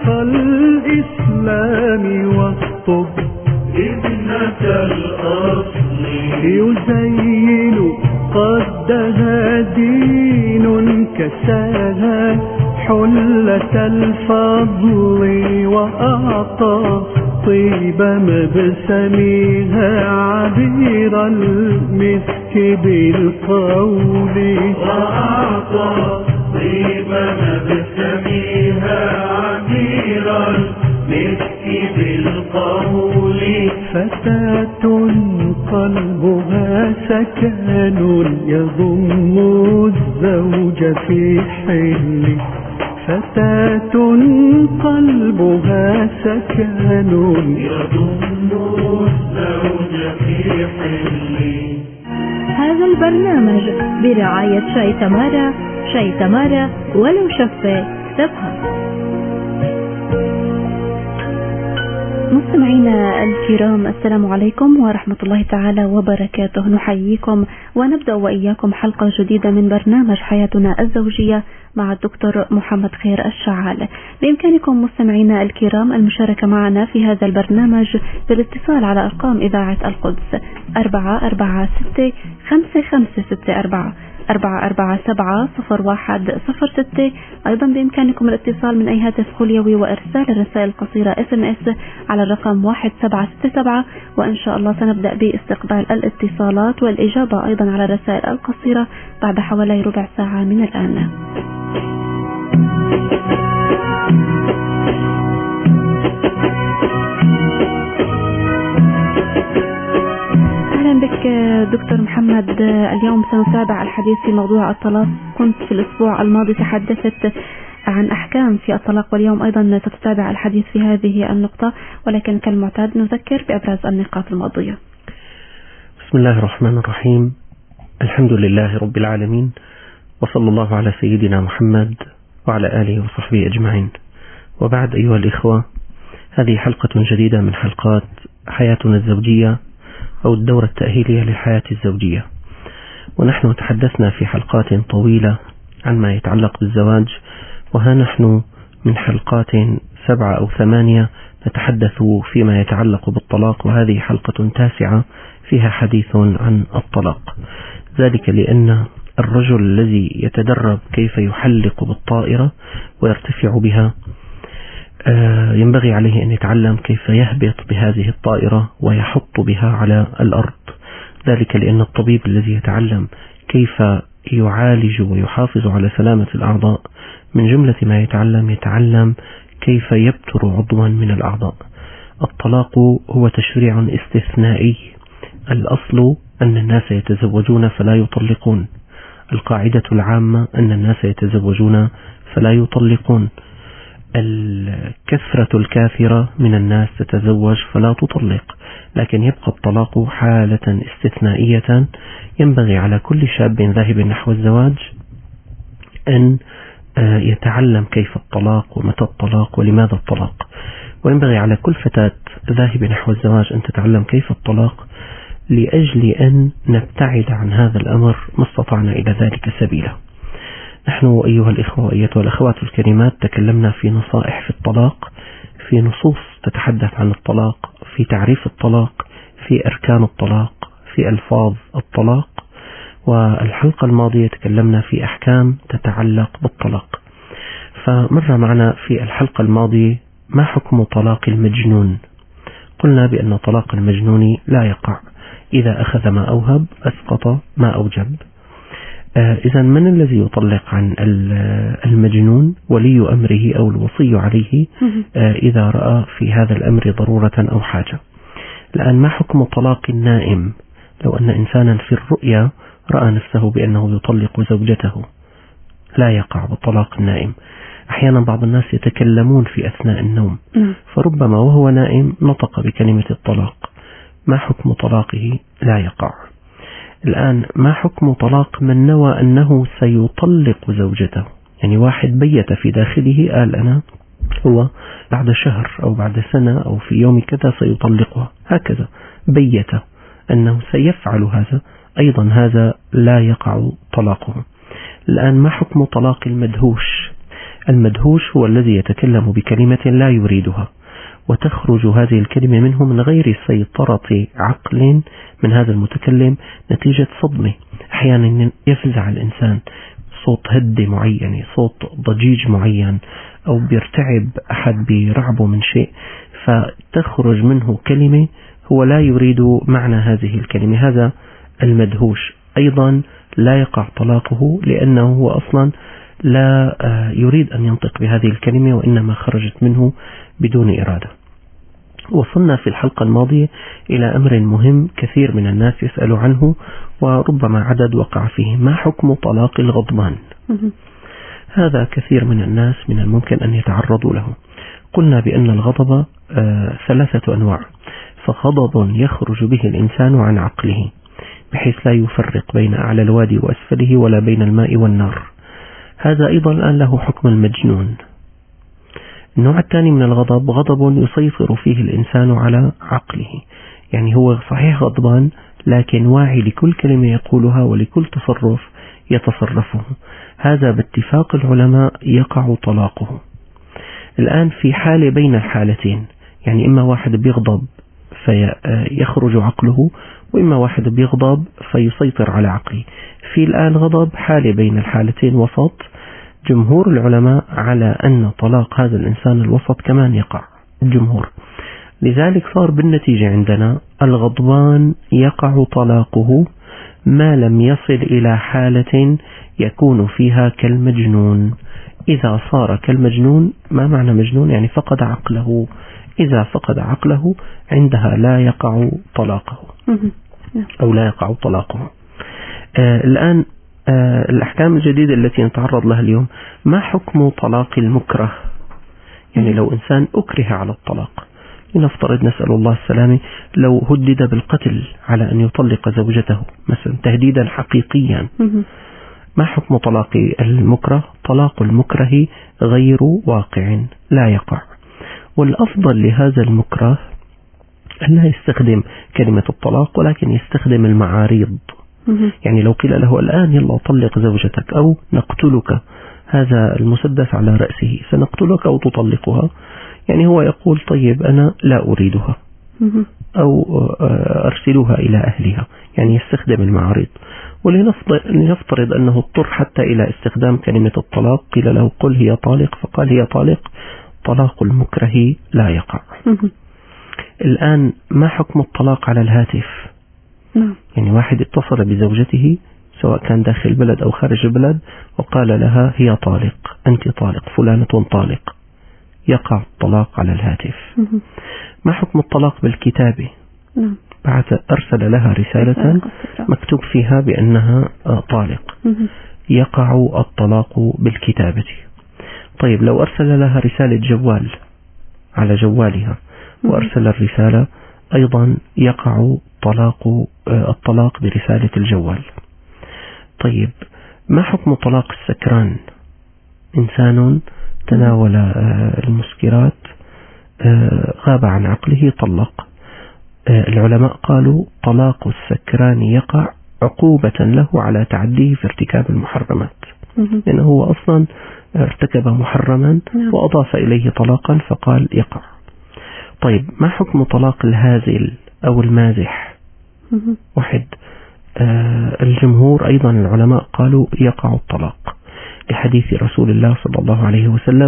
الإسلام والطب ابنة الأصل يزين قدها دين كساها حلة الفضل وأعطى طيب مبسمها عبير المسك بالقول وأعطى طيب مبسمها عبير المسك بالقول فتاة قلبها سكن يضم الزوج في حل فتاة قلبها سكن يضم الزوج في حل. هذا البرنامج برعاية شاي تمارا. شاي تمارا ولو شفة تبقى. مستمعينا الكرام، السلام عليكم ورحمة الله تعالى وبركاته. نحييكم ونبدأ وإياكم حلقة جديدة من برنامج حياتنا الزوجية مع الدكتور محمد خير الشعال. بإمكانكم مستمعينا الكرام المشاركة معنا في هذا البرنامج بالاتصال على أرقام إذاعة القدس 446-5564 447-0106. أيضا بإمكانكم الاتصال من أي هاتف خليوي وإرسال الرسائل القصيرة SMS على الرقم 1767. وإن شاء الله سنبدأ باستقبال الاتصالات والإجابة أيضا على الرسائل القصيرة بعد حوالي ربع ساعة من الآن. أهلا بك دكتور محمد. اليوم سنتابع الحديث في موضوع الطلاق. كنت في الأسبوع الماضي تحدثت عن أحكام في الطلاق، واليوم أيضا ستتابع الحديث في هذه النقطة، ولكن كالمعتاد نذكر بأبرز النقاط الماضية. بسم الله الرحمن الرحيم. الحمد لله رب العالمين، وصلى الله على سيدنا محمد وعلى آله وصحبه أجمعين. وبعد أيها الإخوة، هذه حلقة جديدة من حلقات حياتنا الزوجية أو الدورة التأهيلية للحياة الزوجية. ونحن تحدثنا في حلقات طويلة عن ما يتعلق بالزواج، وها نحن من حلقات 7 أو 8 نتحدث فيما يتعلق بالطلاق، وهذه حلقة 9 فيها حديث عن الطلاق. ذلك لأن الرجل الذي يتدرب كيف يحلق بالطائرة ويرتفع بها ينبغي عليه أن يتعلم كيف يهبط بهذه الطائرة ويحط بها على الأرض. ذلك لأن الطبيب الذي يتعلم كيف يعالج ويحافظ على سلامة الأعضاء من جملة ما يتعلم كيف يبتر عضوا من الأعضاء. الطلاق هو تشريع استثنائي. الأصل أن الناس يتزوجون فلا يطلقون. القاعدة العامة أن الناس يتزوجون فلا يطلقون. الكثرة الكافرة من الناس تتزوج فلا تطلق. لكن يبقى الطلاق حالة استثنائية ينبغي على كل شاب ذاهب نحو الزواج أن يتعلم كيف الطلاق ومتى الطلاق ولماذا الطلاق. وينبغي على كل فتاة ذاهب نحو الزواج أن تتعلم كيف الطلاق لأجل أن نبتعد عن هذا الأمر ما استطعنا إلى ذلك سبيلا. نحن أيها الإخوة وأيتها الأخوات الكريمات تكلمنا في نصائح في الطلاق، في نصوص تتحدث عن الطلاق، في تعريف الطلاق، في أركان الطلاق، في ألفاظ الطلاق. والحلقة الماضية تكلمنا في أحكام تتعلق بالطلاق. فمر معنا في الحلقة الماضية ما حكم طلاق المجنون. قلنا بأن طلاق المجنون لا يقع. إذا أخذ ما أوهب أسقط ما أوجب. إذا من الذي يطلق عن المجنون؟ ولي أمره أو الوصي عليه إذا رأى في هذا الأمر ضرورة أو حاجة. الآن ما حكم طلاق النائم؟ لو أن إنسانا في الرؤيا رأى نفسه بأنه يطلق زوجته، لا يقع بطلاق النائم. أحيانا بعض الناس يتكلمون في أثناء النوم، فربما وهو نائم نطق بكلمة الطلاق. ما حكم طلاقه؟ لا يقع. الآن ما حكم طلاق من نوى أنه سيطلق زوجته؟ يعني واحد بيت في داخله قال أنا هو بعد شهر أو بعد سنة أو في يوم كذا سيطلقها، هكذا بيت أنه سيفعل هذا، أيضا هذا لا يقع طلاقه. الآن ما حكم طلاق المدهوش؟ المدهوش هو الذي يتكلم بكلمة لا يريدها، وتخرج هذه الكلمة منه من غير سيطرة عقل من هذا المتكلم نتيجة صدمة. أحيانا يفزع الإنسان، صوت هدة معين، صوت ضجيج معين، أو بيرتعب أحد برعبه من شيء، فتخرج منه كلمة هو لا يريد معنى هذه الكلمة. هذا المدهوش أيضا لا يقع طلاقه، لأنه هو أصلا لا يريد أن ينطق بهذه الكلمة، وإنما خرجت منه بدون إرادة. وصلنا في الحلقة الماضية إلى أمر مهم كثير من الناس يسأل عنه، وربما عدد وقع فيه: ما حكم طلاق الغضبان؟ هذا كثير من الناس من الممكن أن يتعرضوا له. قلنا بأن الغضب 3 أنواع، فغضب يخرج به الإنسان عن عقله بحيث لا يفرق بين أعلى الوادي وأسفله ولا بين الماء والنار، هذا أيضا الآن له حكم المجنون. النوع الثاني من الغضب غضب يسيطر فيه الإنسان على عقله، يعني هو صحيح غضبان لكن واعي لكل كلمة يقولها ولكل تصرف يتصرفه، هذا باتفاق العلماء يقع طلاقه. الآن في حالة بين الحالتين، يعني إما واحد بيغضب فيخرج عقله، وإما واحد بيغضب فيسيطر على عقله. في الآن غضب حالة بين الحالتين وسط، جمهور العلماء على أن طلاق هذا الإنسان الوسط كمان يقع الجمهور. لذلك صار بالنتيجة عندنا الغضبان يقع طلاقه ما لم يصل إلى حالة يكون فيها كالمجنون. إذا صار كالمجنون، ما معنى مجنون؟ يعني فقد عقله. إذا فقد عقله عندها لا يقع طلاقه أو لا يقع طلاقه. الآن الأحكام الجديدة التي نتعرض لها اليوم: ما حكم طلاق المكره؟ يعني لو إنسان أكره على الطلاق، لنفترض نسأل الله السلامة لو هدد بالقتل على أن يطلق زوجته مثلا تهديدا حقيقيا، ما حكم طلاق المكره؟ طلاق المكره غير واقع، لا يقع. والأفضل لهذا المكره أن لا يستخدم كلمة الطلاق، ولكن يستخدم المعاريض. يعني لو قيل له الآن يلا طلق زوجتك أو نقتلك، هذا المسدس على رأسه، سنقتلك أو تطلقها، يعني هو يقول طيب أنا لا أريدها أو أرسلها إلى أهلها، يعني يستخدم المعارض. ولنفترض أنه اضطر حتى إلى استخدام كلمة الطلاق، قيل له قل هي طالق، فقال هي طالق، طلاق المكره لا يقع. الآن ما حكم الطلاق على الهاتف؟ يعني واحد اتصل بزوجته سواء كان داخل البلد أو خارج البلد وقال لها هي طالق، أنت طالق، فلانة طالق، يقع الطلاق على الهاتف. ما حكم الطلاق بالكتابة؟ أرسل لها رسالة مكتوب فيها بأنها طالق، يقع الطلاق بالكتابة. طيب لو أرسل لها رسالة جوال على جوالها وأرسل الرسالة، أيضا يقع الطلاق برسالة الجوال. طيب ما حكم طلاق السكران؟ إنسان تناول المسكرات، غاب عن عقله، طلق. العلماء قالوا طلاق السكران يقع عقوبة له على تعديه في ارتكاب المحرمات، لأنه هو أصلا ارتكب محرما وأضاف إليه طلاقا فقال يقع. طيب ما حكم طلاق الهازل أو المازح؟ واحد الجمهور أيضا العلماء قالوا يقع الطلاق لحديث رسول الله صلى الله عليه وسلم: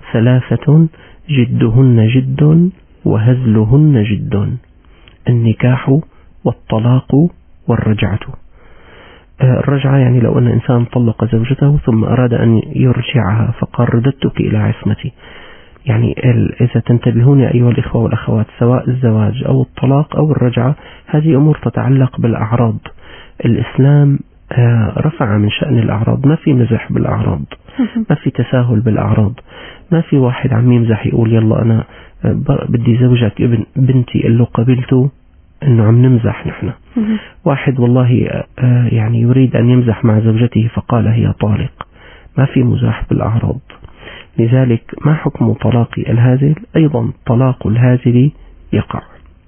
3 جدهن جد وهزلهن جد، النكاح والطلاق والرجعة. الرجعة يعني لو أن إنسان طلق زوجته ثم أراد أن يرجعها فقال رددتك إلى عصمتي. يعني إذا تنتبهون يا أيها الإخوة والأخوات، سواء الزواج أو الطلاق أو الرجعة، هذه أمور تتعلق بالأعراض. الإسلام رفع من شأن الأعراض، ما في مزح بالأعراض، ما في تساهل بالأعراض، ما في واحد عم يمزح يقول يلا أنا بدي زوجك ابن بنتي اللي قبلته أنه عم نمزح نحن. واحد والله يعني يريد أن يمزح مع زوجته فقال هي طالق، ما في مزاح بالأعراض. لذلك ما حكم طلاق الهازل؟ أيضا طلاق الهازل يقع.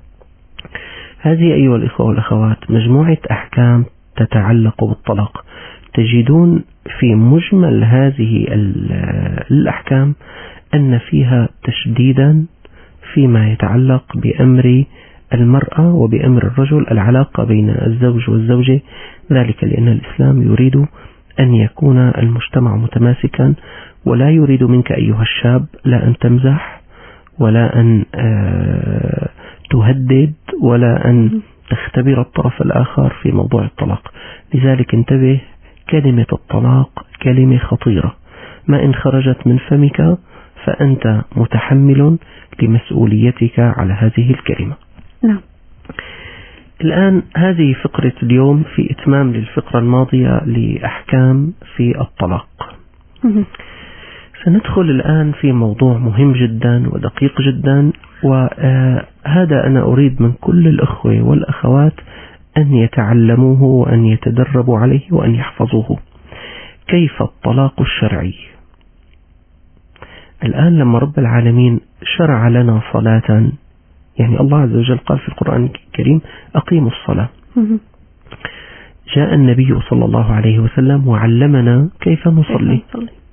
هذه أيها الإخوة والأخوات مجموعة أحكام تتعلق بالطلاق. تجدون في مجمل هذه الأحكام أن فيها تشديدا فيما يتعلق بأمر المرأة وبأمر الرجل، العلاقة بين الزوج والزوجة، ذلك لأن الإسلام يريد أن يكون المجتمع متماسكا، ولا يريد منك أيها الشاب لا أن تمزح ولا أن تهدد ولا أن تختبر الطرف الآخر في موضوع الطلاق. لذلك انتبه، كلمة الطلاق كلمة خطيرة، ما إن خرجت من فمك فأنت متحمل لمسؤوليتك على هذه الكلمة. نعم. الآن هذه فقرة اليوم في إتمام للفقرة الماضية لأحكام في الطلاق. سندخل الآن في موضوع مهم جدا ودقيق جدا، وهذا أنا أريد من كل الأخوة والأخوات أن يتعلموه وأن يتدربوا عليه وأن يحفظوه. كيف الطلاق الشرعي؟ الآن لما رب العالمين شرع لنا صلاة، يعني الله عز وجل قال في القرآن الكريم أقيموا الصلاة، جاء النبي صلى الله عليه وسلم وعلمنا كيف نصلي.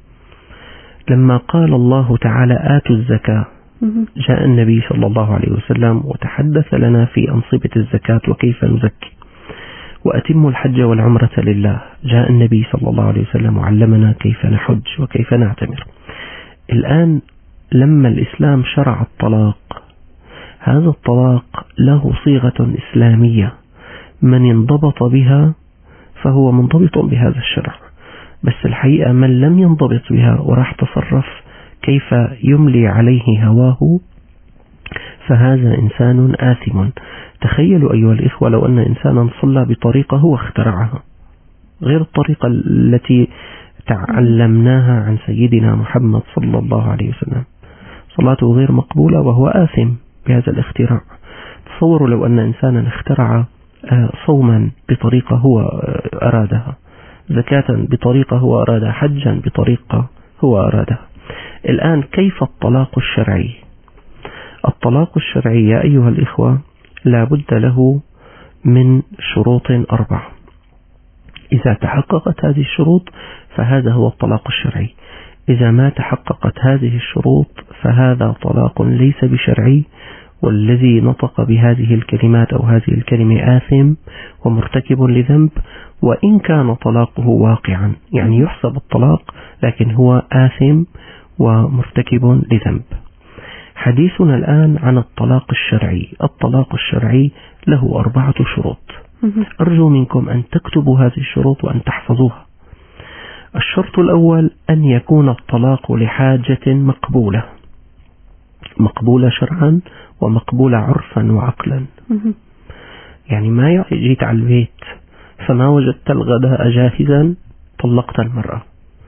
لما قال الله تعالى آتوا الزكاة، جاء النبي صلى الله عليه وسلم وتحدث لنا في أنصبة الزكاة وكيف نزكي. وأتموا الحج والعمرة لله، جاء النبي صلى الله عليه وسلم وعلمنا كيف نحج وكيف نعتمر. الآن لما الإسلام شرع الطلاق، هذا الطلاق له صيغة إسلامية، من انضبط بها فهو منضبط بهذا الشرع. بس الحقيقة من لم ينضبط بها وراح تصرف كيف يملي عليه هواه فهذا إنسان آثم. تخيلوا أيها الإخوة لو أن إنسانا صلى بطريقة هو اخترعها غير الطريقة التي تعلمناها عن سيدنا محمد صلى الله عليه وسلم، صلاته غير مقبولة وهو آثم بهذا الاختراع. تصوروا لو أن إنسانا اخترع صوما بطريقة هو أرادها، زكاة بطريقة هو أرادها، حجا بطريقة هو أرادها. الآن كيف الطلاق الشرعي؟ الطلاق الشرعي يا أيها الإخوة لا بد له من شروط 4. إذا تحققت هذه الشروط فهذا هو الطلاق الشرعي. إذا ما تحققت هذه الشروط فهذا طلاق ليس بشرعي، والذي نطق بهذه الكلمات أو هذه الكلمة آثم ومرتكب لذنب، وإن كان طلاقه واقعا، يعني يحسب الطلاق لكن هو آثم ومرتكب لذنب. حديثنا الآن عن الطلاق الشرعي. الطلاق الشرعي له 4 شروط. أرجو منكم أن تكتبوا هذه الشروط وأن تحفظوها. الشرط الأول أن يكون الطلاق لحاجة مقبولة، مقبولة شرعا ومقبولة عرفا وعقلا. يعني ما جيت على البيت فما وجدت الغداء جاهزا طلقت المرأة.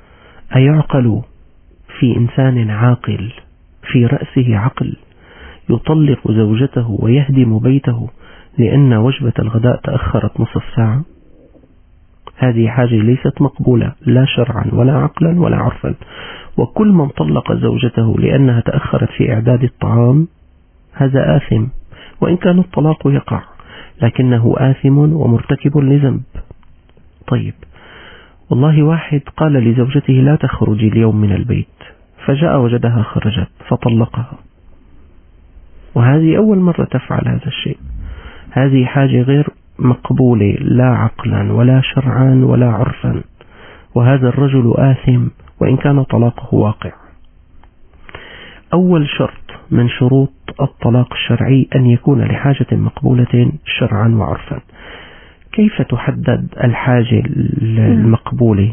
أيعقل في إنسان عاقل في رأسه عقل يطلق زوجته ويهدم بيته لأن وجبة الغداء تأخرت نصف ساعة؟ هذه حاجة ليست مقبولة لا شرعا ولا عقلا ولا عرفا. وكل من طلق زوجته لأنها تأخرت في إعداد الطعام هذا آثم، وإن كان الطلاق يقع لكنه آثم ومرتكب لذنب. طيب، والله واحد قال لزوجته لا تخرجي اليوم من البيت، فجاء وجدها خرجت فطلقها، وهذه أول مرة تفعل هذا الشيء. هذه حاجة غير مقبولة لا عقلا ولا شرعا ولا عرفا، وهذا الرجل آثم وإن كان طلاقه واقع. أول شرط من شروط الطلاق الشرعي أن يكون لحاجة مقبولة شرعا وعرفا. كيف تحدد الحاجة المقبولة؟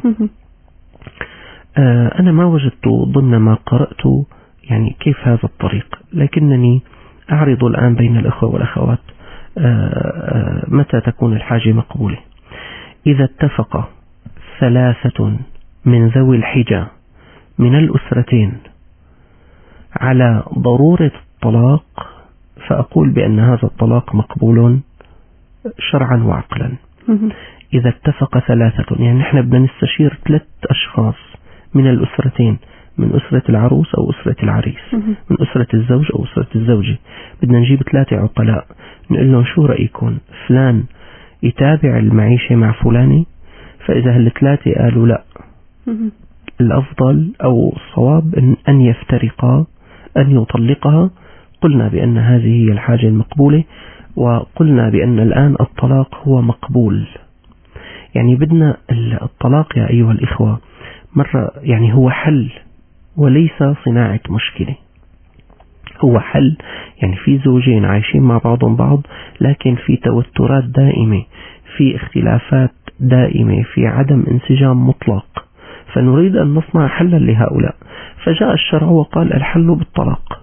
أنا ما وجدت ضمن ما قرأت يعني كيف هذا الطريق، لكنني أعرض الآن بين الأخوة والأخوات متى تكون الحاجة مقبولة. إذا اتفق 3 من ذوي الحجة من الأسرتين على ضرورة الطلاق فأقول بأن هذا الطلاق مقبول شرعا وعقلا. إذا اتفق 3، يعني نحن بدنا نستشير 3 أشخاص من الأسرتين، من أسرة العروس أو أسرة العريس، من أسرة الزوج أو أسرة الزوجة، بدنا نجيب 3 عقلاء نقول لهم شو رأيكم فلان يتابع المعيشة مع فلاني؟ فإذا هال3 قالوا لا الأفضل أو الصواب أن يفترقا، أن يطلقها. قلنا بأن هذه هي الحاجة المقبولة، وقلنا بأن الآن الطلاق هو مقبول. يعني بدنا الطلاق يا أيها الإخوة مرة يعني هو حل وليس صناعة مشكلة، هو حل. يعني في زوجين عايشين مع بعضهم بعض، لكن في توترات دائمة، في اختلافات دائمة، في عدم انسجام مطلق، فنريد أن نصنع حلا لهؤلاء. فجاء الشرع وقال الحل بالطلاق.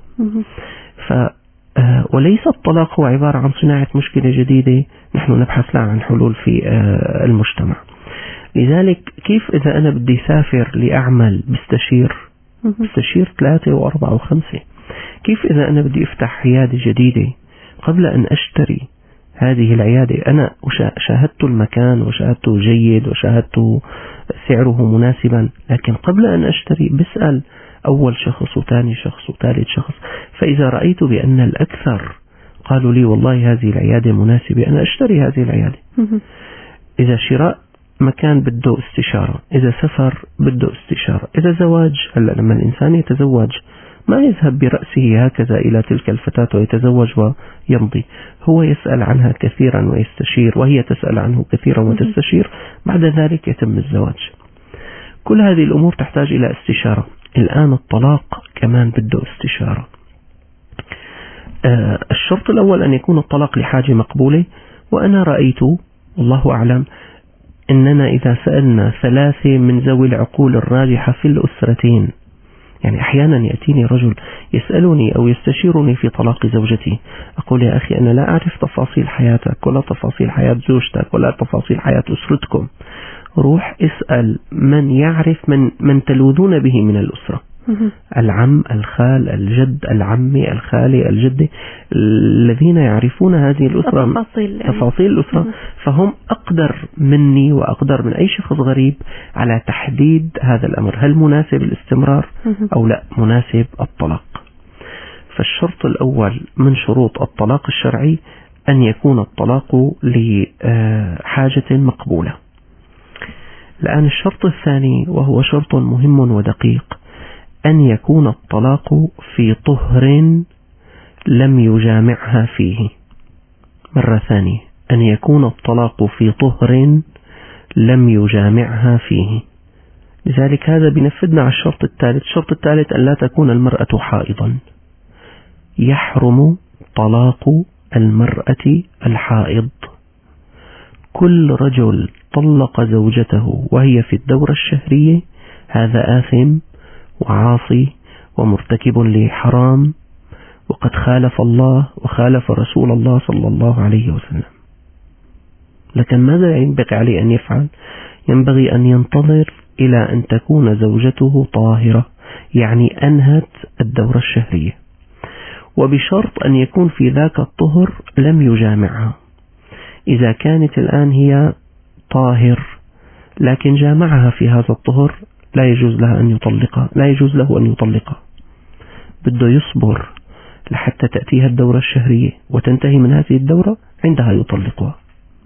وليس الطلاق هو عبارة عن صناعة مشكلة جديدة نحن نبحث لها عن حلول في المجتمع. لذلك كيف إذا أنا بدي سافر لأعمل بستشير 3 و4 و5، كيف إذا أنا بدي أفتح عيادة جديدة قبل أن أشتري هذه العيادة أنا شاهدت المكان وشاهدته جيد وشاهدت سعره مناسبا، لكن قبل أن أشتري بسأل أول شخص وثاني شخص وثالث شخص، فإذا رأيت بأن الأكثر قالوا لي والله هذه العيادة مناسبة أنا أشتري هذه العيادة. إذا شراء مكان بده استشارة، إذا سفر بده استشارة، إذا زواج، هلأ لما الإنسان يتزوج ما يذهب برأسه هكذا إلى تلك الفتاة ويتزوج ويمضي، هو يسأل عنها كثيرا ويستشير، وهي تسأل عنه كثيرا وتستشير، بعد ذلك يتم الزواج. كل هذه الأمور تحتاج إلى استشارة. الآن الطلاق كمان بده استشارة. الشرط الأول أن يكون الطلاق لحاجة مقبولة، وأنا رأيت والله أعلم أننا إذا سألنا 3 من ذوي العقول الراجحة في الأسرتين، يعني أحيانا يأتيني رجل يسألني أو يستشيرني في طلاق زوجتي، أقول يا أخي أنا لا أعرف تفاصيل حياتك ولا تفاصيل حياة زوجتك ولا تفاصيل حياة أسرتكم، روح اسأل من يعرف من تلوذون به من الأسرة، العم، الخال، الجد، العمي، الخالي، الجدة، الذين يعرفون هذه الأسرة تفاصيل الأسرة، فهم أقدر مني وأقدر من أي شخص غريب على تحديد هذا الأمر، هل مناسب الاستمرار أو لا مناسب الطلاق. فالشرط الأول من شروط الطلاق الشرعي أن يكون الطلاق لحاجة مقبولة. الآن الشرط الثاني وهو شرط مهم ودقيق، أن يكون الطلاق في طهر لم يجامعها فيه. مرة ثانية، أن يكون الطلاق في طهر لم يجامعها فيه. لذلك هذا بنفذنا على الشرط الثالث. الشرط الثالث أن لا تكون المرأة حائضا. يحرم طلاق المرأة الحائض. كل رجل طلق زوجته وهي في الدورة الشهرية هذا آثم وعاصي ومرتكب لحرام، وقد خالف الله وخالف رسول الله صلى الله عليه وسلم. لكن ماذا ينبغي عليه أن يفعل؟ ينبغي أن ينتظر إلى أن تكون زوجته طاهرة، يعني أنهت الدورة الشهرية، وبشرط أن يكون في ذاك الطهر لم يجامعها. إذا كانت الآن هي طاهر لكن جامعها في هذا الطهر لا يجوز لها أن يطلقها، لا يجوز له أن يطلقها، بده يصبر لحتى تأتيها الدورة الشهرية وتنتهي من هذه الدورة، عندها يطلقها.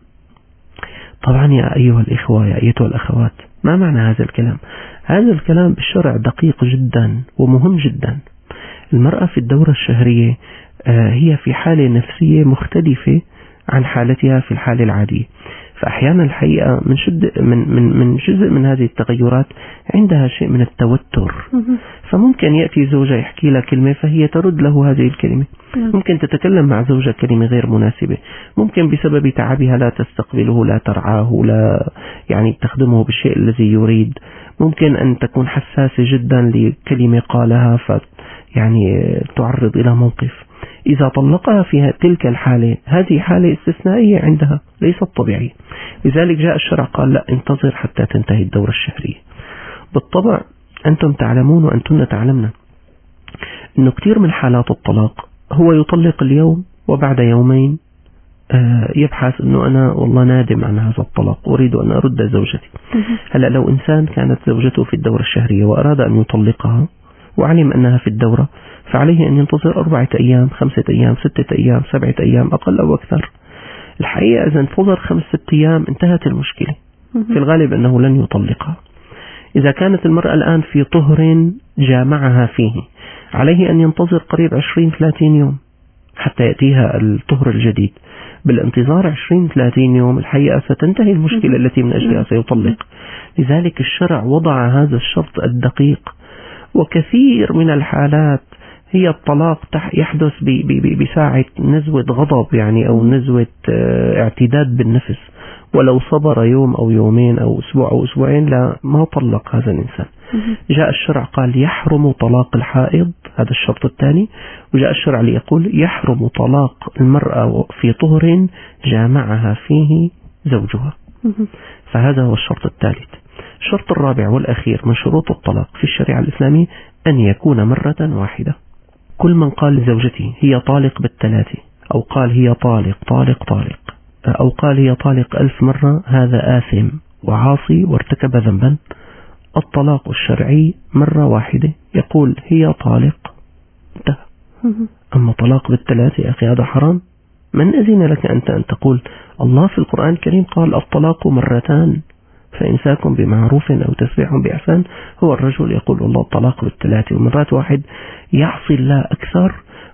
طبعا يا أيها الإخوة يا أيتها الأخوات، ما معنى هذا الكلام؟ هذا الكلام بالشرع دقيق جدا ومهم جدا. المرأة في الدورة الشهرية هي في حالة نفسية مختلفة عن حالتها في الحالة العادية، فأحيانا الحقيقة من جزء من هذه التغيرات عندها شيء من التوتر، فممكن يأتي زوجة يحكي لها كلمة فهي ترد له هذه الكلمة، ممكن تتكلم مع زوجة كلمة غير مناسبة، ممكن بسبب تعبها لا تستقبله، لا ترعاه، لا يعني تخدمه بالشيء الذي يريد، ممكن أن تكون حساسة جدا لكلمة قالها يعني تعرض إلى موقف. إذا طلقها في تلك الحالة، هذه حالة استثنائية عندها ليست طبيعية، لذلك جاء الشرع قال لا، انتظر حتى تنتهي الدورة الشهرية. بالطبع أنتم تعلمون وأنتن تعلمنا أنه كثير من حالات الطلاق هو يطلق اليوم وبعد يومين يبحث أنه أنا والله نادم عن هذا الطلاق، أريد أن أرد زوجتي. هلأ لو إنسان كانت زوجته في الدورة الشهرية وأراد أن يطلقها وعلم أنها في الدورة، فعليه أن ينتظر 4 أيام 5 أيام 6 أيام 7 أيام أقل أو أكثر. الحقيقة إذا انتظر 5-6 أيام انتهت المشكلة، في الغالب أنه لن يطلقها. إذا كانت المرأة الآن في طهر جامعها فيه، عليه أن ينتظر قريب 20-30 يوم حتى يأتيها الطهر الجديد. بالانتظار 20-30 يوم الحقيقة ستنتهي المشكلة التي من أجلها سيطلق. لذلك الشرع وضع هذا الشرط الدقيق. وكثير من الحالات هي الطلاق يحدث بساعة نزوة غضب يعني، أو نزوة اعتداد بالنفس، ولو صبر يوم أو يومين أو أسبوع أو أسبوعين لا ما طلق هذا الإنسان. جاء الشرع قال يحرم طلاق الحائض، هذا الشرط الثاني. وجاء الشرع ليقول يحرم طلاق المرأة في طهر جامعها فيه زوجها. فهذا هو الشرط الثالث. الشرط الرابع والأخير من شروط الطلاق في الشريعة الإسلامية أن يكون مرة واحدة. كل من قال لزوجته هي طالق بالثلاثة، أو قال هي طالق طالق طالق، أو قال هي طالق 1000 مرة، هذا آثم وعاصي وارتكب ذنبا. الطلاق الشرعي مرة واحدة، يقول هي طالق انتهى. أما طلاق بالثلاثة يا أخي هذا حرام. من أذن لك أنت أن تقول؟ الله في القرآن الكريم قال الطلاق مرتان، فإمساك بمعروف أو تسريح بإحسان. هو الرجل يقول الله الطلاق بالثلاثة، ومرات واحد يعصي الله أكثر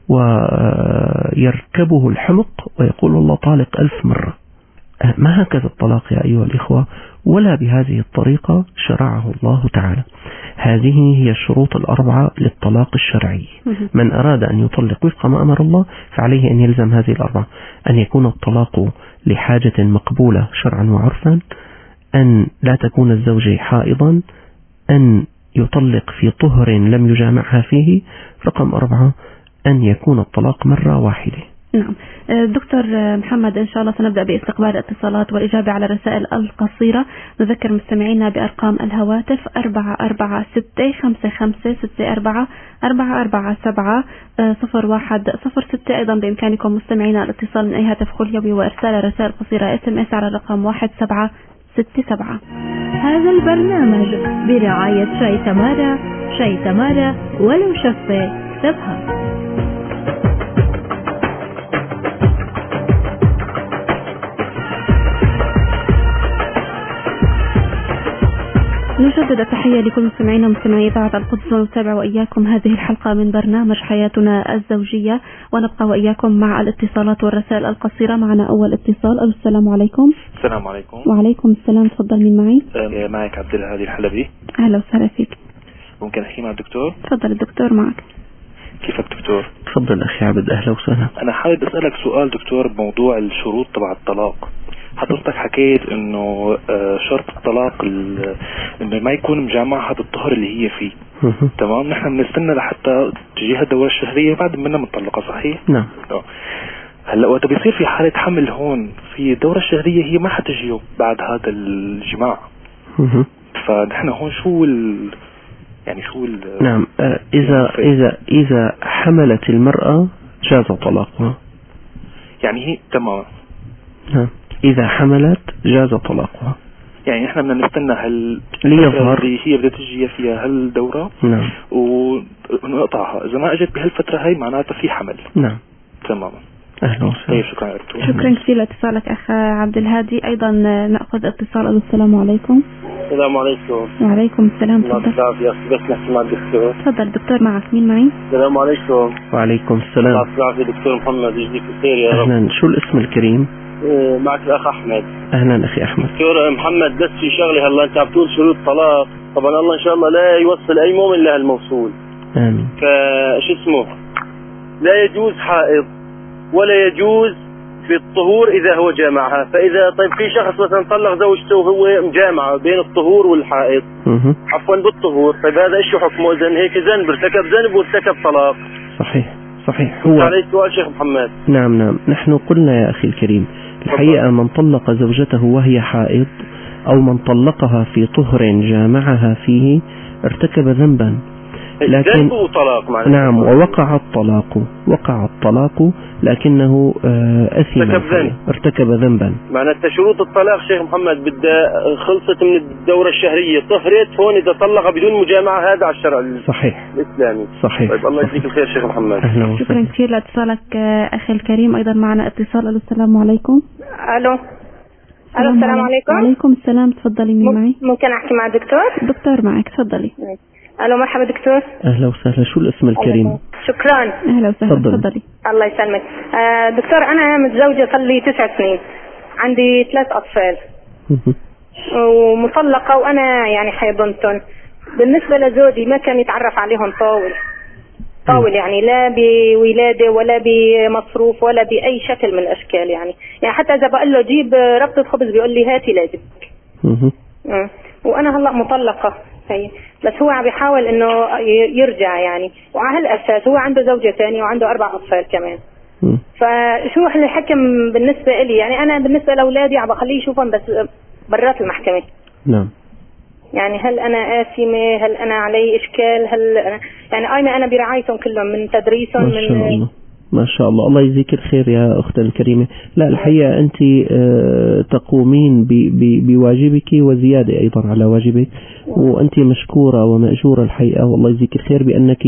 ويركبه الحمق ويقول الله طالق 1000 مرة. ما هكذا الطلاق يا أيها الإخوة، ولا بهذه الطريقة شرعه الله تعالى. هذه هي الشروط الأربعة للطلاق الشرعي. من أراد أن يطلق وفق ما أمر الله فعليه أن يلزم هذه الأربعة: أن يكون الطلاق لحاجة مقبولة شرعا وعرفا، أن لا تكون الزوجة حائضا، أن يطلق في طهر لم يجامعها فيه، رقم 4 أن يكون الطلاق مرة واحدة. نعم دكتور محمد، إن شاء الله سنبدأ باستقبال الاتصالات والإجابة على الرسائل القصيرة. نذكر مستمعينا بأرقام الهواتف 4465564 447 أيضا بإمكانكم مستمعينا الاتصال من أي هاتف خليوي وإرسال رسائل قصيرة SMS على الرقم 1767. هذا البرنامج برعاية شاي تمارا. شاي تمارا ولو شفة اكتبها. نجدد التحية لكل مستمعينا ومستمعي إذاعة القدس، ونتابع وإياكم هذه الحلقة من برنامج حياتنا الزوجية، ونبقى وإياكم مع الاتصالات والرسائل القصيرة. معنا أول اتصال. السلام عليكم. السلام عليكم. وعليكم السلام. تفضل، مين معي؟ معك عبد الهادي الحلبي. أهلا وسهلا فيك. ممكن أحكي مع الدكتور؟ تفضل الدكتور معك. كيفك دكتور؟ تفضل أخي عبد، أهلا وسهلا. أنا حابب أسألك سؤال دكتور بموضوع الشروط تبع الطلاق. حضرتك حكيت انه شرط الطلاق انه ما يكون مجامعها بالطهر اللي هي فيه. تمام. نحن بنستنى لحتى تجيها الدورة الشهرية بعد منها مطلقة، صحيح؟ نعم. هلا وقت بيصير في حالة حمل هون في الدورة الشهرية هي ما حتجيه بعد هذا الجماع. فنحن هون شو نعم. إذا حملت المرأة جاز طلاقها. يعني هي تمام. نعم. إذا حملت جاز طلاقها. يعني احنا بدنا نستنى هل ليظهر هي بدها تجي فيها هالدورة. نعم. ونقطعها. إذا ما أجت بهالفترة هاي معناتها في حمل. نعم. تماما. أهلا وسهلا. طيب شكرا يا دكتور. شكرا كثير لاتصالك أخ عبد الهادي. أيضا نأخذ اتصال. السلام عليكم. السلام عليكم. وعليكم السلام. تفضل. بس نحكي مع الدكتور. تفضل دكتور معك. مين معي؟ السلام عليكم. وعليكم السلام. الله دكتور محمد يجزيك الخير يا رب. أهلا. شو الاسم الكريم؟ معك الأخ أحمد. أهلا أخي أحمد. دكتور محمد، بس في شغلة هلا أنت عم تقول شروط طلاق، طبعا الله إن شاء الله لا يوصل أي مؤمن لهالموصول. آمين. فشو اسمه، لا يجوز حائض ولا يجوز في الطهور إذا هو جامعها. فإذا طيب في شخص مثلا طلق زوجته وهو مجامعة بين الطهور والحائض، عفوا بالطهور، طيب هذا إيش حكمه؟ إذن هيك ذنب، ارتكب ذنب وارتكب طلاق. صحيح. هو عليه سؤال شيخ محمد. نعم. نحن قلنا يا أخي الكريم الحقيقة من طلق زوجته وهي حائض أو من طلقها في طهر جامعها فيه ارتكب ذنبا، لكن طلاق نعم ووقع الطلاق لكنه أثم، ارتكب ذنبا. معناتها شروط الطلاق شيخ محمد بدها خلصت من الدورة الشهرية، طهرت هون إذا طلق بدون مجامعة، هذا على الشرع الإسلامي. صحيح. طيب الله يجزيك الخير شيخ محمد. شكرا كثير لاتصالك أخي الكريم. أيضا معنا اتصال. السلام عليكم. ألو. السلام عليكم. وعليكم السلام. تفضلي. مين معي؟ ممكن احكي مع الدكتور؟ دكتور معك. تفضلي. الو مرحبا دكتور. اهلا وسهلا. شو الاسم الكريم؟ شكرا. اهلا وسهلا. تفضلي. الله يسلمك. دكتور انا متزوجه صار لي 9 سنين، عندي 3 اطفال ومطلقه، وانا يعني حيضنتهم. بالنسبه لزوجي ما كان يتعرف عليهم طاول يعني، لا بولاده ولا بمصروف ولا باي شكل من الاشكال يعني حتى اذا بقول له جيب ربطه خبز بيقول لي هاتي لازم. وانا هلا مطلقه هي، بس هو عم بيحاول انه يرجع يعني، وعلى هالاساس هو عنده زوجه ثانيه وعنده 4 اطفال كمان. فشو اللي حكم بالنسبه لي يعني؟ انا بالنسبه لاولادي عم بخليه يشوفهم بس برات المحكمه. نعم. يعني هل انا آثمة؟ هل انا علي اشكال؟ هل أنا يعني قايمه انا برعايتهم كلهم، من تدريسهم ما شاء الله. ما شاء الله. الله يجزيك الخير يا أختنا الكريمة. لا الحقيقة أنت تقومين بواجبك وزيادة أيضا على واجبك، وأنت مشكورة ومأجورة الحقيقة، والله يجزيك الخير بأنك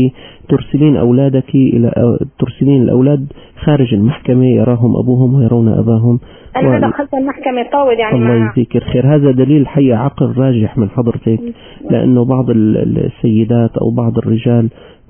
ترسلين الأولاد خارج المحكمة يراهم أبوهم ويرون أباهم. أنا دخلت المحكمة طاول يعني. الله يجزيك الخير. هذا دليل الحقيقة عقل راجح من حضرتك، لأنه بعض السيدات أو بعض الرجال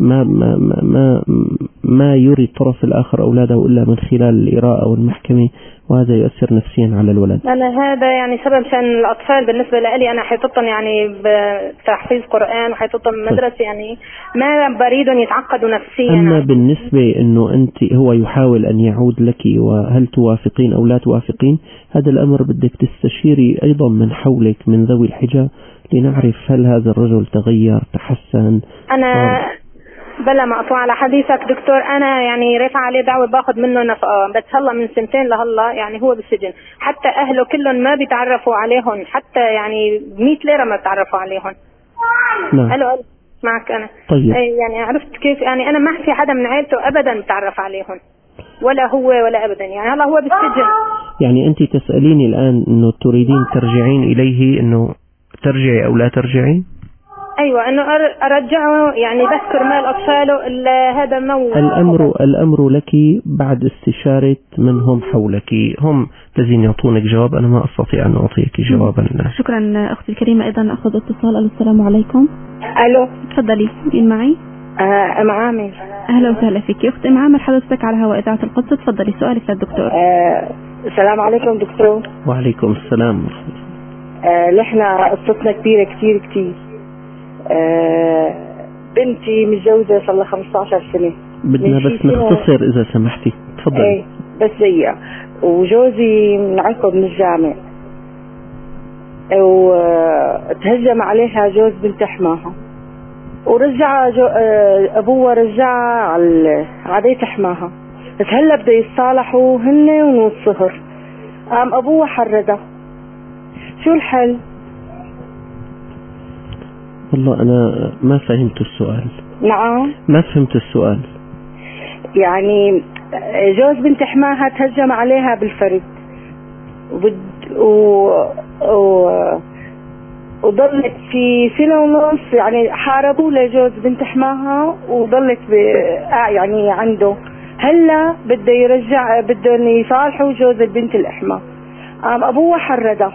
ما يري الطرف الآخر أولاده إلا من خلال الإراءة والمحكمة، وهذا يؤثر نفسيا على الولد. أنا هذا يعني سبب شان الأطفال بالنسبة لي أنا حيططن يعني بتحفيظ قرآن وحيططن مدرسة، يعني ما بريدهم يتعقدوا نفسيا. أما بالنسبة إنه أنت هو يحاول أن يعود لك وهل توافقين أو لا توافقين، هذا الأمر بدك تستشيري أيضا من حولك من ذوي الحجة لنعرف هل هذا الرجل تغير تحسن. أنا بلا ما أطوع على حديثك دكتور، أنا يعني رافع عليه دعوة باخذ منه نفقة، بس هلا من 2 لهلا يعني هو بالسجن، حتى أهله كلهم ما بيتعرفوا عليهم، حتى يعني 100 ليرة ما بيتعرفوا عليهم. نعم. ألو معك أنا. طيب. يعني عرفت كيف يعني؟ أنا ما في حدا من عائلته أبدا بتعرف عليهم، ولا هو ولا أبدا يعني. هلا هو بالسجن. يعني أنت تسأليني الآن إنه تريدين ترجعين إليه، إنه ترجعي أو لا ترجعي؟ ايوه انه ارجعه يعني، بس كرمال اطفاله هذا الامر لك بعد استشارة من هم حولك، هم الذين يعطونك جواب. انا ما استطيع ان اعطيك جوابا. شكرا اختي الكريمة. ايضا اخذ اتصال. السلام عليكم. الو تفضلي. مين معي؟ ام عامر. اهلا وسهلا فيك اخت ام عامر، حضرتك على هواء اذاعة القدس. تفضلي سؤالك للدكتور. السلام عليكم دكتور. وعليكم السلام. نحن قصتنا كبيرة كتير كتير. بنتي متجوزة صار لها 15 سنة. بدنا بس نختصر إذا سمحتي. تفضلي. بس زيها. وجوزي منعقد من الجامع، وتهجم عليها جوز بنت حماها، ورجع أبوها رجعها على بيت حماها، بس هلا بده يتصالحوا هن ونص صهر. قام أبوها حردها. شو الحل؟ والله أنا ما فهمت السؤال. نعم. ما فهمت السؤال. يعني جوز بنت حماها تهجم عليها بالفرد، وضلت في 1.5 سنة يعني حاربوا لجوز بنت حماها، وضلت يعني عنده. هلا بده يرجع، بدهم يصالحوا جوز البنت الأحمى. قام أبوها حردها،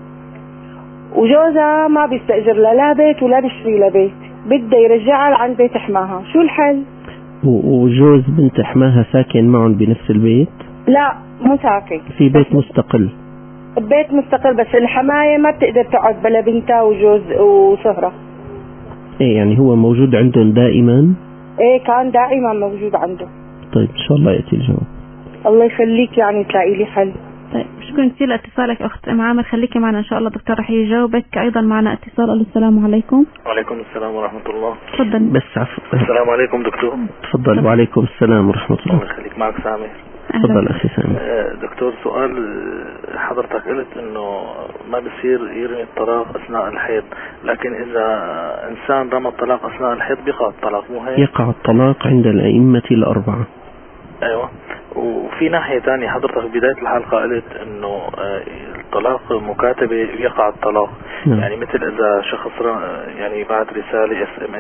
وجوزها ما بيستأجر لا بيت ولا بيشتري له بيت، بده يرجعها عند بيت حماها. شو الحل؟ وجوز بنت حماها ساكن معهم بنفس البيت؟ لا مو ساكن في بيت مستقل. بيت مستقل، بس الحماية ما بتقدر تقعد بلا بنتها وجوز وصهرة. ايه يعني هو موجود عندهم دائما؟ ايه كان دائما موجود عنده. طيب ان شاء الله يأتي الجواب. الله يخليك، يعني تلاقي لي حل. طيب شكرا كثير لاتصالك اخت ام عامر، خليكي معنا ان شاء الله دكتور رح يجاوبك. ايضا معنا اتصال. السلام عليكم. وعليكم السلام ورحمة الله. تفضل. بس عفوا. السلام عليكم دكتور. تفضل. وعليكم السلام ورحمة الله. الله يخليك. معك سامي. تفضل اخي سامي. دكتور سؤال، حضرتك قلت انه ما بصير يرمي الطلاق اثناء الحيض، لكن اذا انسان رمى الطلاق اثناء الحيض بيقع الطلاق، مو هيك؟ يقع الطلاق عند الائمة الأربعة. ايوه. وفي ناحية تانية حضرتك بداية الحلقة قلت انه الطلاق مكاتبة يقع الطلاق. نعم. يعني مثل اذا شخص يعني بعت رسالة SMS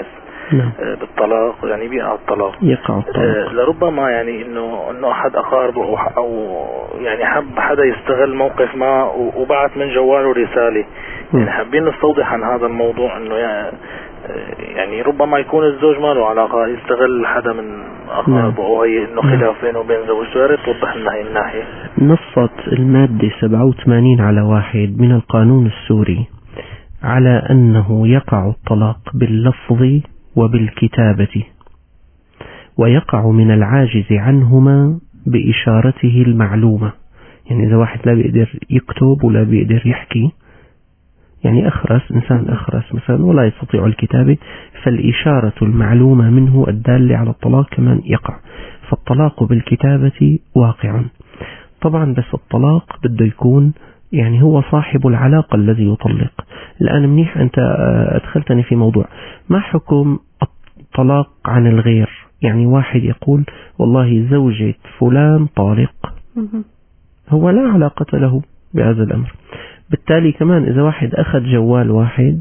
بالطلاق، يعني بيقع الطلاق. لربما يعني انه احد اقاربه او يعني حب حدا يستغل موقف ما وبعت من جواله رسالة. يعني حابين نستوضح عن هذا الموضوع، انه يعني ربما يكون الزوج ما له علاقة، يستغل حدا من أقاربه أو هي إنه خلاف بينه وبين زوجته. يا ريت توضح لنا هي الناحية. نصت المادة 87/1 من القانون السوري على أنه يقع الطلاق باللفظ وبالكتابة، ويقع من العاجز عنهما بإشارته المعلومة. يعني إذا واحد لا بيقدر يكتب ولا بيقدر يحكي، يعني إنسان أخرس مثلا ولا يستطيع الكتابة، فالإشارة المعلومة منه الدالة على الطلاق كمان يقع. فالطلاق بالكتابة واقع. طبعا بس الطلاق بده يكون يعني هو صاحب العلاقة الذي يطلق. الآن منيح أنت أدخلتني في موضوع، ما حكم الطلاق عن الغير؟ يعني واحد يقول والله زوجة فلان طالق، هو لا علاقة له بهذا الأمر. بالتالي كمان إذا واحد أخذ جوال واحد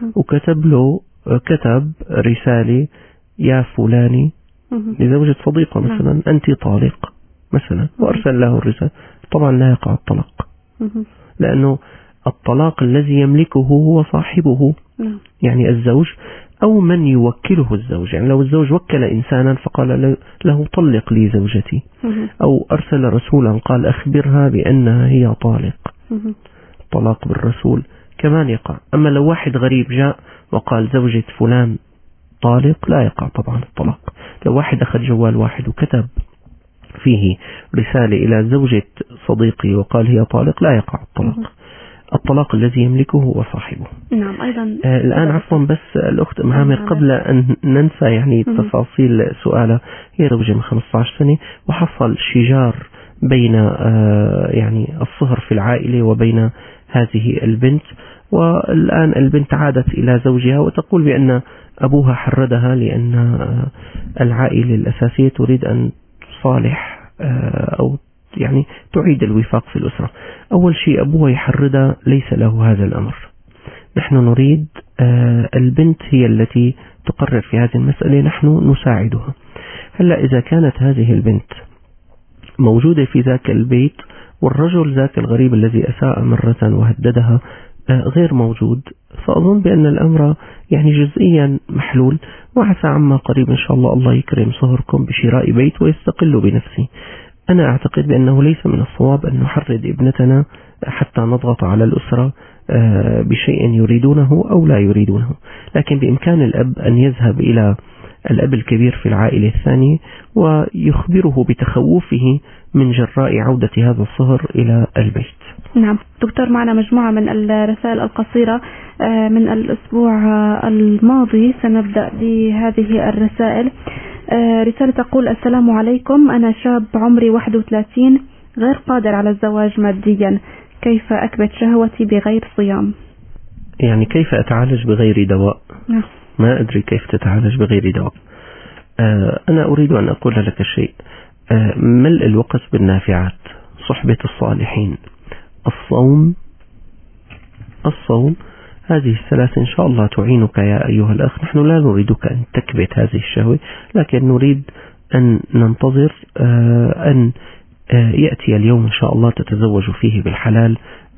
كتب رسالة يا فلاني لزوجة صديقة مثلا أنت طالق مثلا، وأرسل له الرسالة، طبعا لا يقع الطلاق، لأنه الطلاق الذي يملكه هو صاحبه، يعني الزوج أو من يوكله الزوج. يعني لو الزوج وكل إنسانا فقال له طلق لي زوجتي، أو أرسل رسولا قال أخبرها بأنها هي طالق، الطلاق بالرسول كمان يقع. أما لو واحد غريب جاء وقال زوجة فلان طالق لا يقع طبعا الطلاق. لو واحد أخذ جوال واحد وكتب فيه رسالة إلى زوجة صديقي وقال هي طالق لا يقع الطلاق. الطلاق الذي يملكه هو صاحبه. نعم. أيضا الآن عفوا بس الأخت معامر قبل أن ننسى يعني تفاصيل سؤالها، هي زوجة من 15 سنة وحصل شجار بين يعني الصهر في العائلة وبين هذه البنت، والآن البنت عادت إلى زوجها وتقول بأن أبوها حردها لأن العائلة الأساسية تريد أن تصالح أو يعني تعيد الوفاق في الأسرة. أول شيء أبوها يحردها، ليس له هذا الأمر. نحن نريد البنت هي التي تقرر في هذه المسألة، نحن نساعدها. هلأ إذا كانت هذه البنت موجودة في ذاك البيت والرجل ذاك الغريب الذي أساء مرة وهددها غير موجود، فأظن بأن الأمر يعني جزئيا محلول، وعسى عما قريب إن شاء الله يكرم صهركم بشراء بيت ويستقل بنفسه. أنا أعتقد بأنه ليس من الصواب أن نحرض ابنتنا حتى نضغط على الأسرة بشيء يريدونه أو لا يريدونه، لكن بإمكان الأب أن يذهب إلى الأب الكبير في العائلة الثانية ويخبره بتخوفه من جراء عودة هذا الصهر إلى البيت. نعم دكتور، معنا مجموعة من الرسائل القصيرة من الأسبوع الماضي، سنبدأ بهذه الرسائل. رسالة تقول: السلام عليكم، أنا شاب عمري 31 غير قادر على الزواج ماديا، كيف أكبت شهوتي بغير صيام؟ يعني كيف أتعالج بغير دواء؟ ما أدري كيف تتعالج بغير دواء. أنا أريد أن أقول لك شيء، ملء الوقت بالنافعات، صحبة الصالحين، الصوم، هذه الثلاث إن شاء الله تعينك يا أيها الأخ. نحن لا نريدك أن تكبت هذه الشهوة، لكن نريد أن ننتظر أن يأتي اليوم إن شاء الله تتزوج فيه بالحلال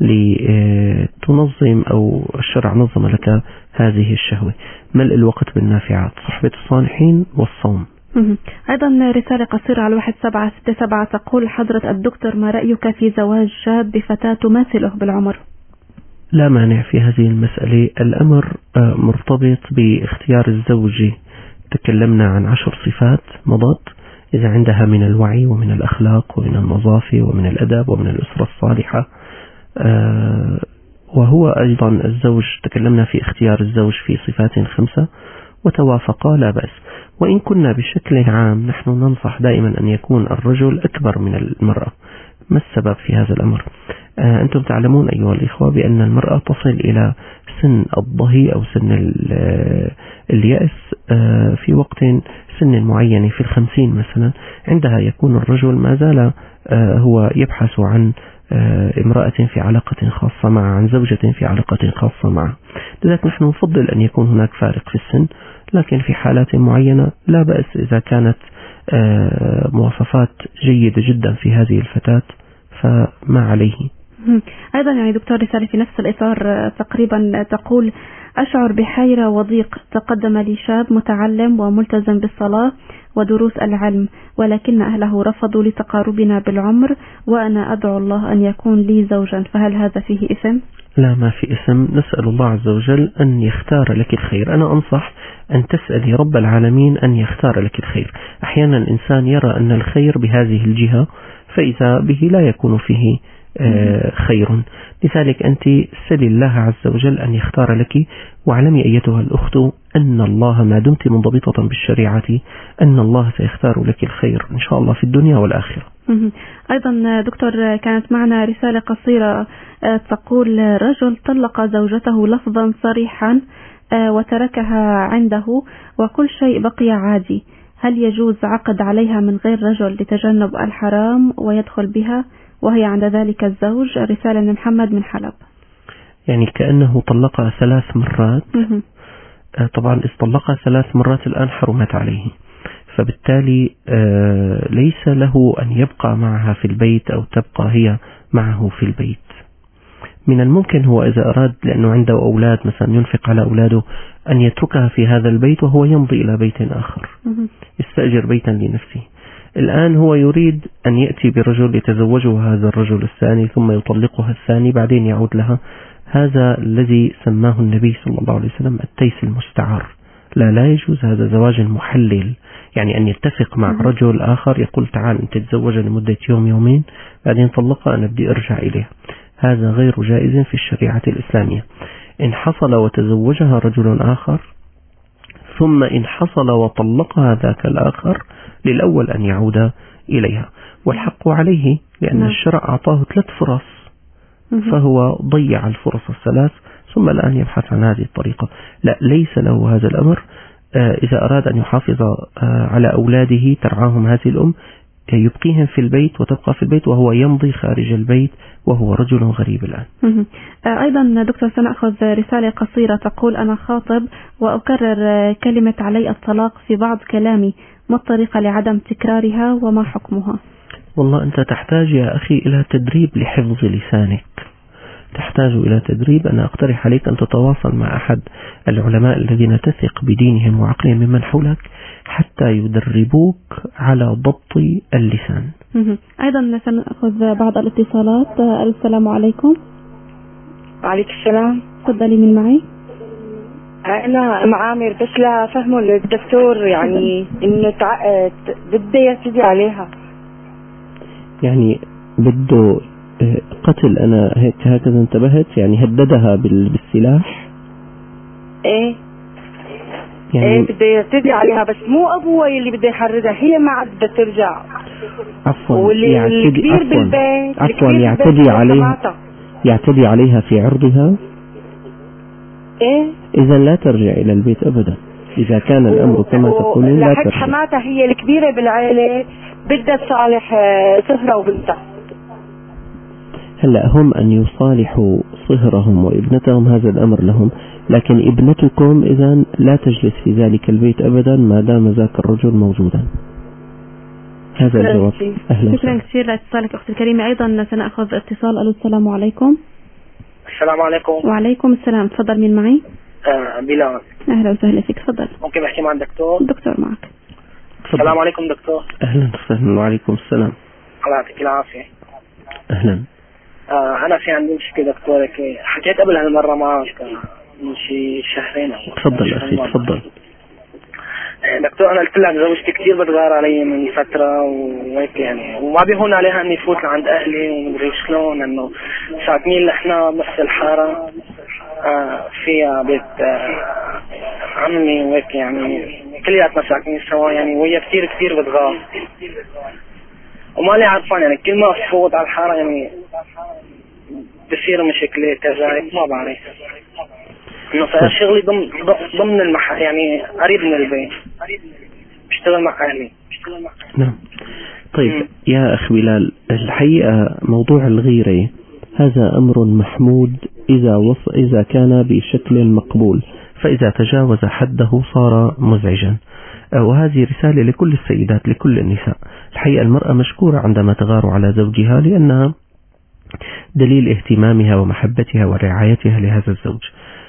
لتنظم أو الشرع نظم لك هذه الشهوة. ملء الوقت بالنافعات، صحبة الصالحين، والصوم. أيضا رسالة قصيرة على 1767 تقول: حضرة الدكتور، ما رأيك في زواج شاب بفتاة تماثله بالعمر؟ لا مانع في هذه المسألة، الأمر مرتبط باختيار الزوجة. تكلمنا عن 10 صفات مضت، إذا عندها من الوعي ومن الأخلاق ومن النظافة ومن الأدب ومن الأسرة الصالحة، وهو أيضا الزوج تكلمنا في اختيار الزوج في صفات 5 وتوافقا لا بأس. وإن كنا بشكل عام نحن ننصح دائما أن يكون الرجل أكبر من المرأة. ما السبب في هذا الأمر؟ أنتم تعلمون أيها الإخوة بأن المرأة تصل إلى سن الضهي أو سن اليأس في وقت سن معين في 50 مثلا، عندها يكون الرجل ما زال هو يبحث عن امرأة في علاقة خاصة معه، عن زوجة في علاقة خاصة معه. لذلك نحن نفضل أن يكون هناك فارق في السن، لكن في حالات معينة لا بأس إذا كانت مواصفات جيدة جدا في هذه الفتاة فما عليه. أيضا يعني دكتور رسالة في نفس الإطار تقريبا تقول: أشعر بحيرة وضيق، تقدم لي شاب متعلم وملتزم بالصلاة ودروس العلم، ولكن أهله رفضوا لتقاربنا بالعمر، وأنا أدعو الله أن يكون لي زوجا، فهل هذا فيه إثم؟ لا، ما في إثم. نسأل الله عز وجل أن يختار لك الخير. أنا أنصح أن تسألي رب العالمين أن يختار لك الخير. أحيانا الإنسان يرى أن الخير بهذه الجهة فإذا به لا يكون فيه خير، لذلك أنت سلي الله عز وجل أن يختار لك، واعلمي أيتها الأخت أن الله ما دمت منضبطة بالشريعة أن الله سيختار لك الخير إن شاء الله في الدنيا والآخرة. أيضا دكتور كانت معنا رسالة قصيرة تقول: رجل طلق زوجته لفظا صريحا وتركها عنده وكل شيء بقي عادي، هل يجوز عقد عليها من غير رجل لتجنب الحرام ويدخل بها وهي عند ذلك الزوج؟ رسالة من محمد من حلب. يعني كأنه طلقها 3 مرات. طبعا إذا طلقها 3 مرات الآن حرمت عليه، فبالتالي ليس له أن يبقى معها في البيت أو تبقى هي معه في البيت. من الممكن هو إذا أراد لأنه عنده أولاد مثلا ينفق على أولاده أن يتركها في هذا البيت وهو يمضي إلى بيت آخر، يستأجر بيتا لنفسه. الآن هو يريد أن يأتي برجل يتزوجها هذا الرجل الثاني ثم يطلقها الثاني بعدين يعود لها. هذا الذي سماه النبي صلى الله عليه وسلم التيس المستعار. لا يجوز هذا زواج محلل، يعني أن يتفق مع رجل آخر يقول تعال أنت تتزوج لمدة يوم يومين بعدين طلقها أنا بدي أرجع إليها. هذا غير جائز في الشريعة الإسلامية. إن حصل وتزوجها رجل آخر ثم إن حصل وطلقها ذاك الآخر للأول أن يعود إليها، والحق عليه لأن الشرع أعطاه 3 فرص فهو ضيع الفرص ال3 ثم الآن يبحث عن هذه الطريقة. لا، ليس له هذا الأمر. إذا أراد أن يحافظ على أولاده ترعاهم هذه الأم يبقيهم في البيت وتبقى في البيت وهو يمضي خارج البيت وهو رجل غريب الآن. أيضا دكتور سنأخذ رسالة قصيرة تقول: أنا خاطب وأكرر كلمة علي الطلاق في بعض كلامي، ما الطريقة لعدم تكرارها وما حكمها؟ والله أنت تحتاج يا أخي إلى تدريب لحفظ لسانك، تحتاج إلى تدريب. أنا أقترح عليك أن تتواصل مع أحد العلماء الذين تثق بدينهم وعقلهم ممن حولك حتى يدربوك على ضبط اللسان. أيضا سنأخذ بعض الاتصالات. السلام عليكم. وعليكم السلام. تفضلي، من معي؟ أنا معامر، بس لا فهموا للدكتور يعني إنه بده يعتدي عليها، يعني بده قتل. أنا هكذا انتبهت، يعني هددها بالسلاح. إيه يعني بده يعتدي عليها، بس مو أبوها اللي بده يحرضها، هي ما عاد بدها ترجع. عفوا، الكبير بالبيت عفوا يعتدي عليها في عرضها. إذا لا ترجع إلى البيت أبدا إذا كان الأمر كما تقولين. لا ترجع. حماتها هي الكبيرة بالعائلة بدها تصالح صهرة وبنتها. هلا هم أن يصالحوا صهرهم وابنتهم هذا الأمر لهم، لكن ابنتكم إذا لا تجلس في ذلك البيت أبدا ما دام ذاك الرجل موجودا. هذا الجواب. شكرا كثير لاتصالك أختي الكريمة. أيضا سنأخذ اتصال. السلام عليكم. السلام عليكم. وعليكم السلام. تفضل، من معي؟ بلال. أهلا وسهلا فيك، تفضل. ممكن أحكي مع الدكتور؟ الدكتور معك. السلام عليكم دكتور. أهلا وسهلا. وعليكم السلام. الله يعطيك العافية. أهلا. أنا في عندي مشكلة دكتور، حكيت قبل هالمرة معك من شي شهرين. تفضل أخي تفضل. دكتور أنا قلت لك زوجتي كثير بتغار علي من فترة وهيك يعني، وما بيهون عليها إني فوت لعند أهلي ومدري شلون، إنه ساكنين نحنا بنفس الحارة فيها بيت عمي وهيك يعني، كلياتنا ساكنين سوا يعني، وهي كثير بتغار وما لي عارفان يعني، كل ما أفوت على الحارة يعني بصير مشكلة كذلك، ما بعرف إنه صار شغلي ضمن المحل يعني قريب من البيت، بشتغل مع أهلي. نعم. طيب يا أخ بلال، الحقيقة موضوع الغيرة هذا أمر محمود إذا كان بشكل مقبول، فإذا تجاوز حده صار مزعجا. وهذه رسالة لكل السيدات، لكل النساء. الحقيقة المرأة مشكورة عندما تغار على زوجها، لأنها دليل اهتمامها ومحبتها ورعايتها لهذا الزوج.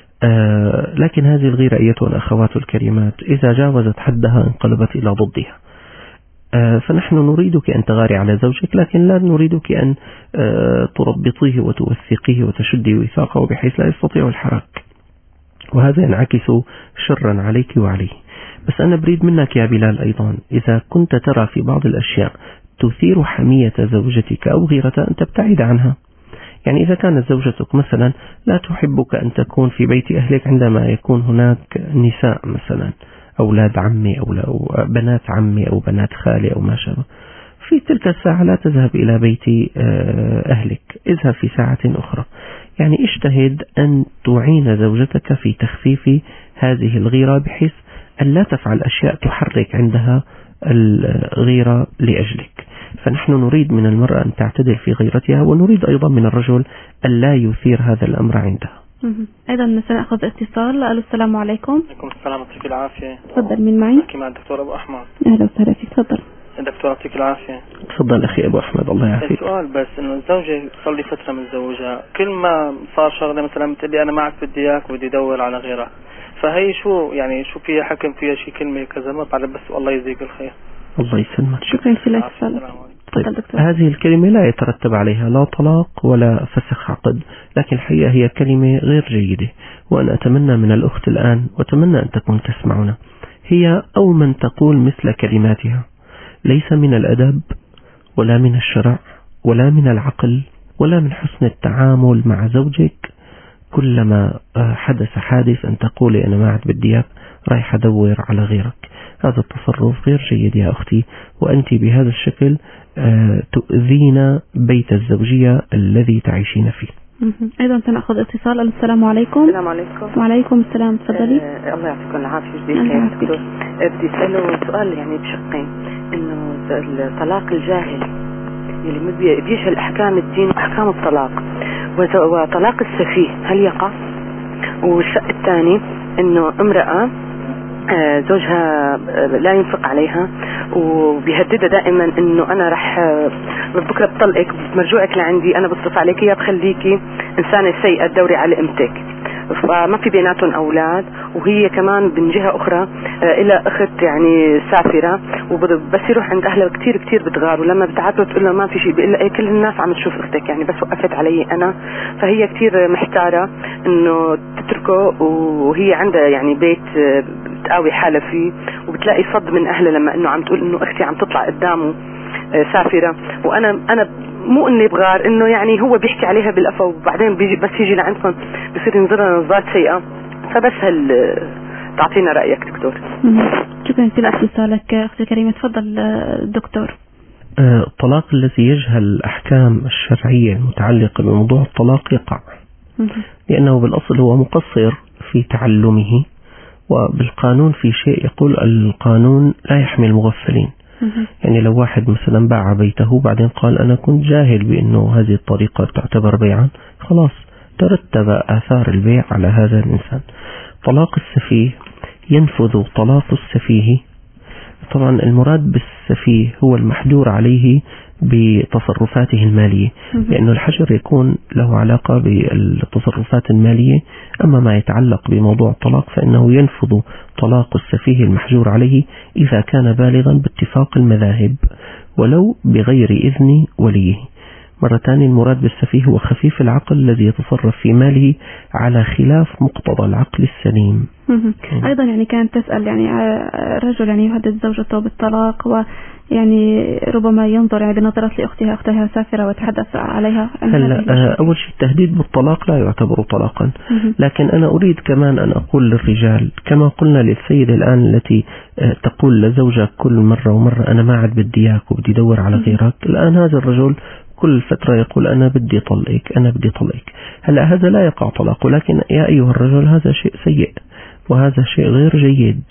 لكن هذه الغيرة أيتها الأخوات الكريمات إذا جاوزت حدها انقلبت إلى ضدها. فنحن نريدك أن تغاري على زوجك، لكن لا نريدك أن تربطيه وتوثقيه وتشدي وثاقه بحيث لا يستطيع الحراك، وهذا ينعكس شرا عليك وعليه. بس أنا بريد منك يا بلال أيضا، إذا كنت ترى في بعض الأشياء تثير حمية زوجتك أو غيرتها أن تبتعد عنها. يعني إذا كانت زوجتك مثلا لا تحبك أن تكون في بيت أهلك عندما يكون هناك نساء مثلا أولاد عمي أو بنات عمي أو بنات خالي أو ما شابه، في تلك الساعة لا تذهب إلى بيت أهلك، اذهب في ساعة أخرى. يعني اجتهد أن تعين زوجتك في تخفيف هذه الغيرة بحيث أن لا تفعل أشياء تحرك عندها الغيرة لأجلك. فنحن نريد من المرأة أن تعتدل في غيرتها، ونريد أيضا من الرجل أن لا يثير هذا الأمر عندها. أيضا سنأخذ اتصال. السلام عليكم. عليكم السلام، يعطيك العافية. تفضل، من معي؟ أحكي مع الدكتور أبو أحمد. أهلا وسهلا فيك، تفضل. الدكتور يعطيك العافية. تفضل أخي أبو أحمد، الله يعافيك. السؤال بس إنه الزوجة صار لي فترة متزوجة، كل ما صار شغلة مثلا بتقول لي أنا معك بدي إياك وبدي أدور على غيرها، فهي شو يعني شو فيها حكم فيها شي كلمة كذا ما بعرف، بس والله يجزيك الخير. الله يسلمك. شكرا في الاتصال. طيب هذه الكلمة لا يترتب عليها لا طلاق ولا فسخ عقد، لكن الحقيقة هي كلمة غير جيدة، وأنا أتمنى من الأخت الآن وأتمنى أن تكون تسمعنا، هي أو من تقول مثل كلماتها ليس من الأدب ولا من الشرع ولا من العقل ولا من حسن التعامل مع زوجك. كلما حدث حادث أن تقولي أنا ما عاد بدي إياك، رايح أدور على غيرك. هذا التصرف غير جيد يا أختي، وأنت بهذا الشكل تؤذين بيت الزوجية الذي تعيشين فيه. أيضا سنأخذ اتصال. السلام عليكم. السلام عليكم. وعليكم السلام، تفضلي. الله يعطيكم العافية. دكتور بدي أسأله سؤال يعني بشقين، إنه الطلاق الجاهل اللي ما بيجهل أحكام الدين وأحكام الطلاق، وطلاق السفيه هل يقع؟ والشق الثاني إنه امرأة زوجها لا ينفق عليها وبيهددها دائما انه انا رح بكره بطلقك، مرجوعك لعندي، انا بصرف عليك يا بخليكي انسانه سيئه تدوري على قيمتك، فما في بيناتهم اولاد، وهي كمان من جهه اخرى الى اخت يعني سافره، وبس يروح عند اهلها كثير بتغار، ولما بتعاتبه بتقول له ما في شيء، بيقول لها كل الناس عم تشوف اختك يعني بس وقفت علي انا. فهي كثير محتاره انه تتركه، وهي عندها يعني بيت بتقاوي حالها فيه، وبتلاقي صد من اهلها لما انه عم تقول انه اختي عم تطلع قدامه سافره، وانا مو اني بغار، انه يعني هو بيحكي عليها بالقفا، وبعدين بيجي بس يجي لعندكم بصير ينظرها نظرات سيئه. فبس تعطينا رايك دكتور. شكرا في اتصالك اختي كريمه. تفضل دكتور. الطلاق الذي يجهل الأحكام الشرعية المتعلقة بموضوع الطلاق يقع، لأنه بالأصل هو مقصر في تعلمه، وبالقانون في شيء يقول القانون لا يحمي المغفلين. يعني لو واحد مثلا باع بيته بعدين قال أنا كنت جاهل بأنه هذه الطريقة تعتبر بيعا، خلاص ترتب آثار البيع على هذا الإنسان. طلاق السفيه ينفذ طلاق السفيه. طبعا المراد بالسفيه هو المحجور عليه بتصرفاته المالية، لأنه الحجر يكون له علاقة بالتصرفات المالية. أما ما يتعلق بموضوع الطلاق فإنه ينفذ طلاق السفيه المحجور عليه إذا كان بالغا باتفاق المذاهب ولو بغير إذن وليه. مرة ثانية المراد بالسفيه هو خفيف العقل الذي يتصرف في ماله على خلاف مقتضى العقل السليم. أيضا يعني كانت تسأل يعني رجل يعني يهدد زوجته بالطلاق، ويعني ربما ينظر يعني بنظرة لأختها سافرة ويتحدث عليها. هلا أول شيء التهديد بالطلاق لا يعتبر طلاقا، لكن أنا أريد كمان أن أقول للرجال كما قلنا للسيدة الآن التي تقول لزوجها كل مرة ومرة أنا ما عاد بدي إياك وبدي أدور على غيرك. الآن هذا الرجل كل فترة يقول أنا بدي طلقك أنا بدي طلقك. هلا هذا لا يقع طلاق، ولكن يا أيها الرجل هذا شيء سيء وهذا شيء غير جيد،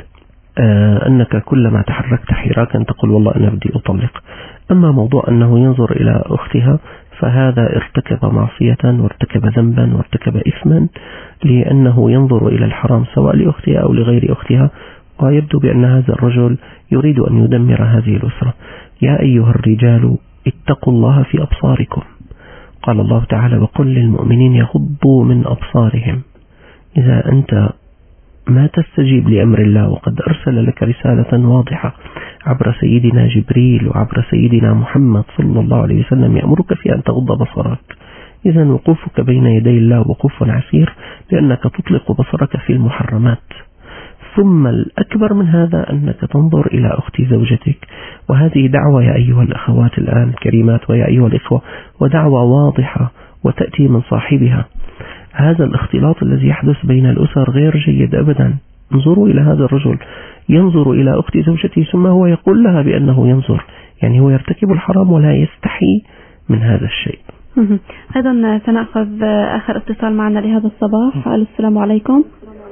أنك كلما تحركت حراكا تقول والله أنا بدي أطلق. أما موضوع أنه ينظر إلى أختها فهذا ارتكب معصية وارتكب ذنبا وارتكب إثما لأنه ينظر إلى الحرام سواء لأختها أو لغير أختها، ويبدو بأن هذا الرجل يريد أن يدمر هذه الأسرة. يا أيها الرجال اتقوا الله في أبصاركم، قال الله تعالى وقل للمؤمنين يغضوا من أبصارهم. إذا أنت ما تستجيب لأمر الله وقد أرسل لك رسالة واضحة عبر سيدنا جبريل وعبر سيدنا محمد صلى الله عليه وسلم يأمرك في أن تغض بصرك، إذا وقوفك بين يدي الله وقوف عسير لأنك تطلق بصرك في المحرمات. ثم الأكبر من هذا أنك تنظر إلى أخت زوجتك، وهذه دعوة يا أيها الأخوات الآن الكريمات ويا أيها الإخوة، ودعوة واضحة وتأتي من صاحبها. هذا الاختلاط الذي يحدث بين الأسر غير جيد أبدا. انظروا إلى هذا الرجل ينظر إلى أخت زوجته ثم هو يقول لها بأنه ينظر، يعني هو يرتكب الحرام ولا يستحي من هذا الشيء. أيضا سنأخذ آخر اتصال معنا لهذا الصباح. السلام عليكم.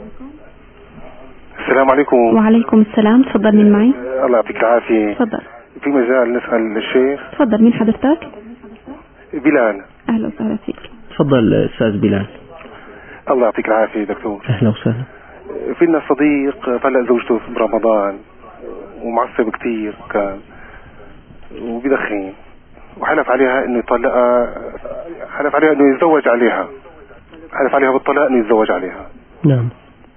السلام عليكم. وعليكم السلام، تفضل. مين معي؟ الله يعطيك العافية. تفضل. في مجال نسأل الشيخ. تفضل. مين حضرتك؟ بلال. أهلا وسهلا فيك. تفضل أستاذ بلال. الله يعطيك العافية دكتور. أهلا وسهلا. في لنا صديق طلق زوجته في رمضان ومعصب كتير كان وبيدخن، وحلف عليها انه يطلقها، حلف عليها انه يتزوج عليها، حلف عليها بالطلاق انه يتزوج عليها. نعم.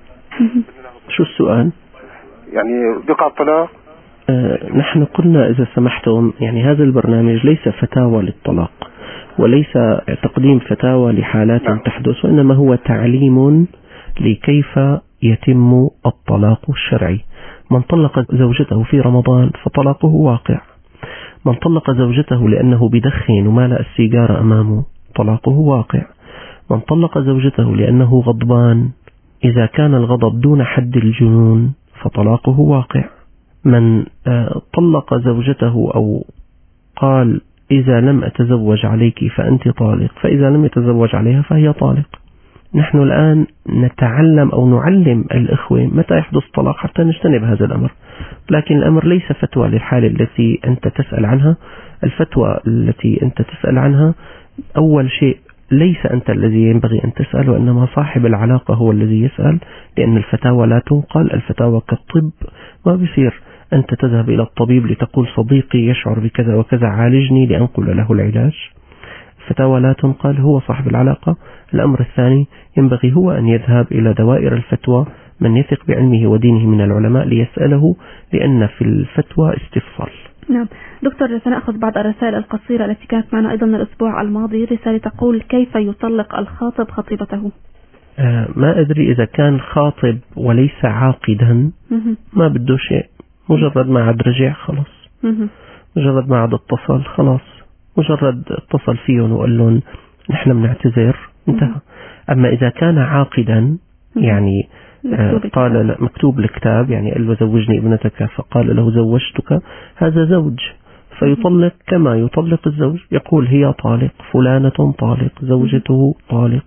شو السؤال؟ يعني بيقع الطلاق؟ نحن قلنا إذا سمحتم يعني هذا البرنامج ليس فتاوى للطلاق وليس تقديم فتاوى لحالات تحدث، وإنما هو تعليم لكيف يتم الطلاق الشرعي. من طلق زوجته في رمضان فطلاقه واقع، من طلق زوجته لأنه بدخن ومالأ السيجارة أمامه طلاقه واقع، من طلق زوجته لأنه غضبان إذا كان الغضب دون حد الجنون فطلاقه واقع، من طلق زوجته أو قال إذا لم أتزوج عليك فأنت طالق، فإذا لم يتزوج عليها فهي طالق. نحن الآن نتعلم أو نعلم الإخوة متى يحدث طلاق حتى نجتنب هذا الأمر، لكن الأمر ليس فتوى للحالة التي أنت تسأل عنها. الفتوى التي أنت تسأل عنها أول شيء ليس أنت الذي ينبغي أن تسأل، وإنما صاحب العلاقة هو الذي يسأل، لأن الفتاوى لا تنقل. الفتاوى كالطب، ما بيصير أنت تذهب إلى الطبيب لتقول صديقي يشعر بكذا وكذا عالجني لأنقل له العلاج. الفتاوى لا تنقل، هو صاحب العلاقة. الأمر الثاني ينبغي هو أن يذهب إلى دوائر الفتوى من يثق بعلمه ودينه من العلماء ليسأله، لأن في الفتوى استفصال. نعم دكتور، سنأخذ بعض الرسائل القصيرة التي كانت معنا أيضا الأسبوع الماضي. رسالة تقول كيف يطلق الخاطب خطيبته؟ ما أدري إذا كان خاطب وليس عاقدا ما بده شيء، مجرد ما عاد رجع خلاص، مجرد ما عاد اتصل خلاص، مجرد اتصل فيهم وقال لهم نحن بنعتذر انتهى. أما إذا كان عاقدا يعني قال مكتوب الكتاب، يعني قال له زوجني ابنتك فقال له زوجتك، هذا زوج، فيطلق كما يطلق الزوج، يقول هي طالق، فلانة طالق، زوجته طالق.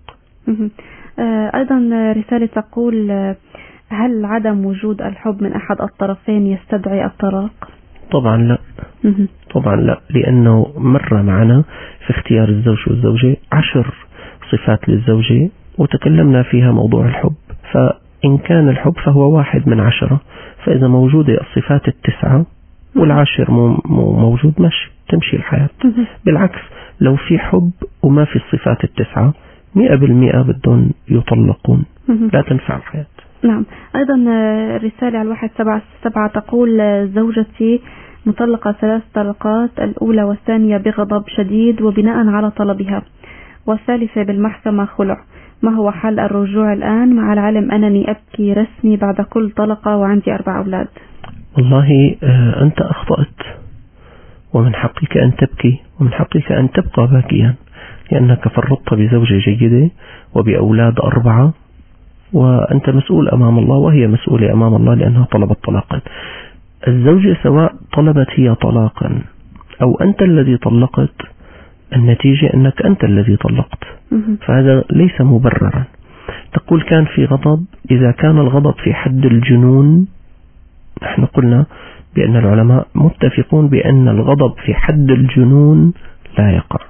أيضا رسالة تقول هل عدم وجود الحب من أحد الطرفين يستدعي الطلاق؟ طبعا لا، طبعا لا، لأنه مر معنا في اختيار الزوج والزوجة 10 صفات للزوجة وتكلمنا فيها موضوع الحب، فإن كان الحب فهو 1 من 10، فإذا موجودة الصفات 9 والعاشر موجود ماشي، تمشي الحياة. بالعكس لو في حب وما في الصفات 9 100% بدون يطلقون، لا تنفع الحياة. نعم. أيضا رسالة على 177 تقول زوجتي مطلقة 3 طلقات، الأولى والثانية بغضب شديد وبناء على طلبها، والثالثة بالمحكمة خلع، ما هو حل الرجوع الآن مع العلم أنني أبكي رسمي بعد كل طلقة وعندي 4 أولاد؟ والله أنت أخطأت، ومن حقك أن تبكي ومن حقك أن تبقى باكيا، لأنك فرطت بزوجة جيدة وبأولاد 4، وأنت مسؤول أمام الله وهي مسؤولة أمام الله لأنها طلبت طلاقا. الزوجة سواء طلبت هي طلاقا أو أنت الذي طلقت، النتيجة أنك أنت الذي طلقت، فهذا ليس مبررا. تقول كان في غضب، إذا كان الغضب في حد الجنون، نحن قلنا بأن العلماء متفقون بأن الغضب في حد الجنون لا يقع،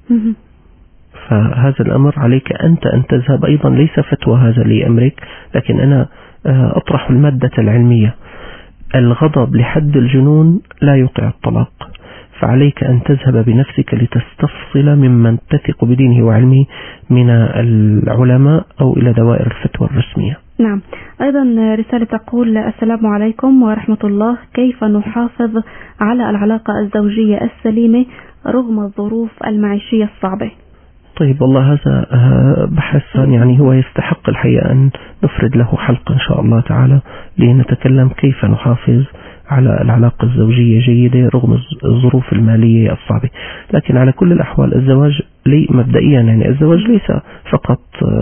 فهذا الأمر عليك أنت أن تذهب أيضا، ليس فتوى هذا لأمرك، لكن أنا أطرح المادة العلمية. الغضب لحد الجنون لا يوقع الطلاق، فعليك أن تذهب بنفسك لتستفصل ممن تثق بدينه وعلمه من العلماء أو إلى دوائر الفتوى الرسمية. نعم. أيضا رسالة تقول: السلام عليكم ورحمة الله، كيف نحافظ على العلاقة الزوجية السليمة رغم الظروف المعيشية الصعبة؟ طيب، والله هذا بحث يعني هو يستحق الحقيقة أن نفرد له حلقة إن شاء الله تعالى لنتكلم كيف نحافظ على العلاقة الزوجية جيدة رغم الظروف المالية الصعبة. لكن على كل الأحوال الزواج مبدئيا يعني الزواج ليس فقط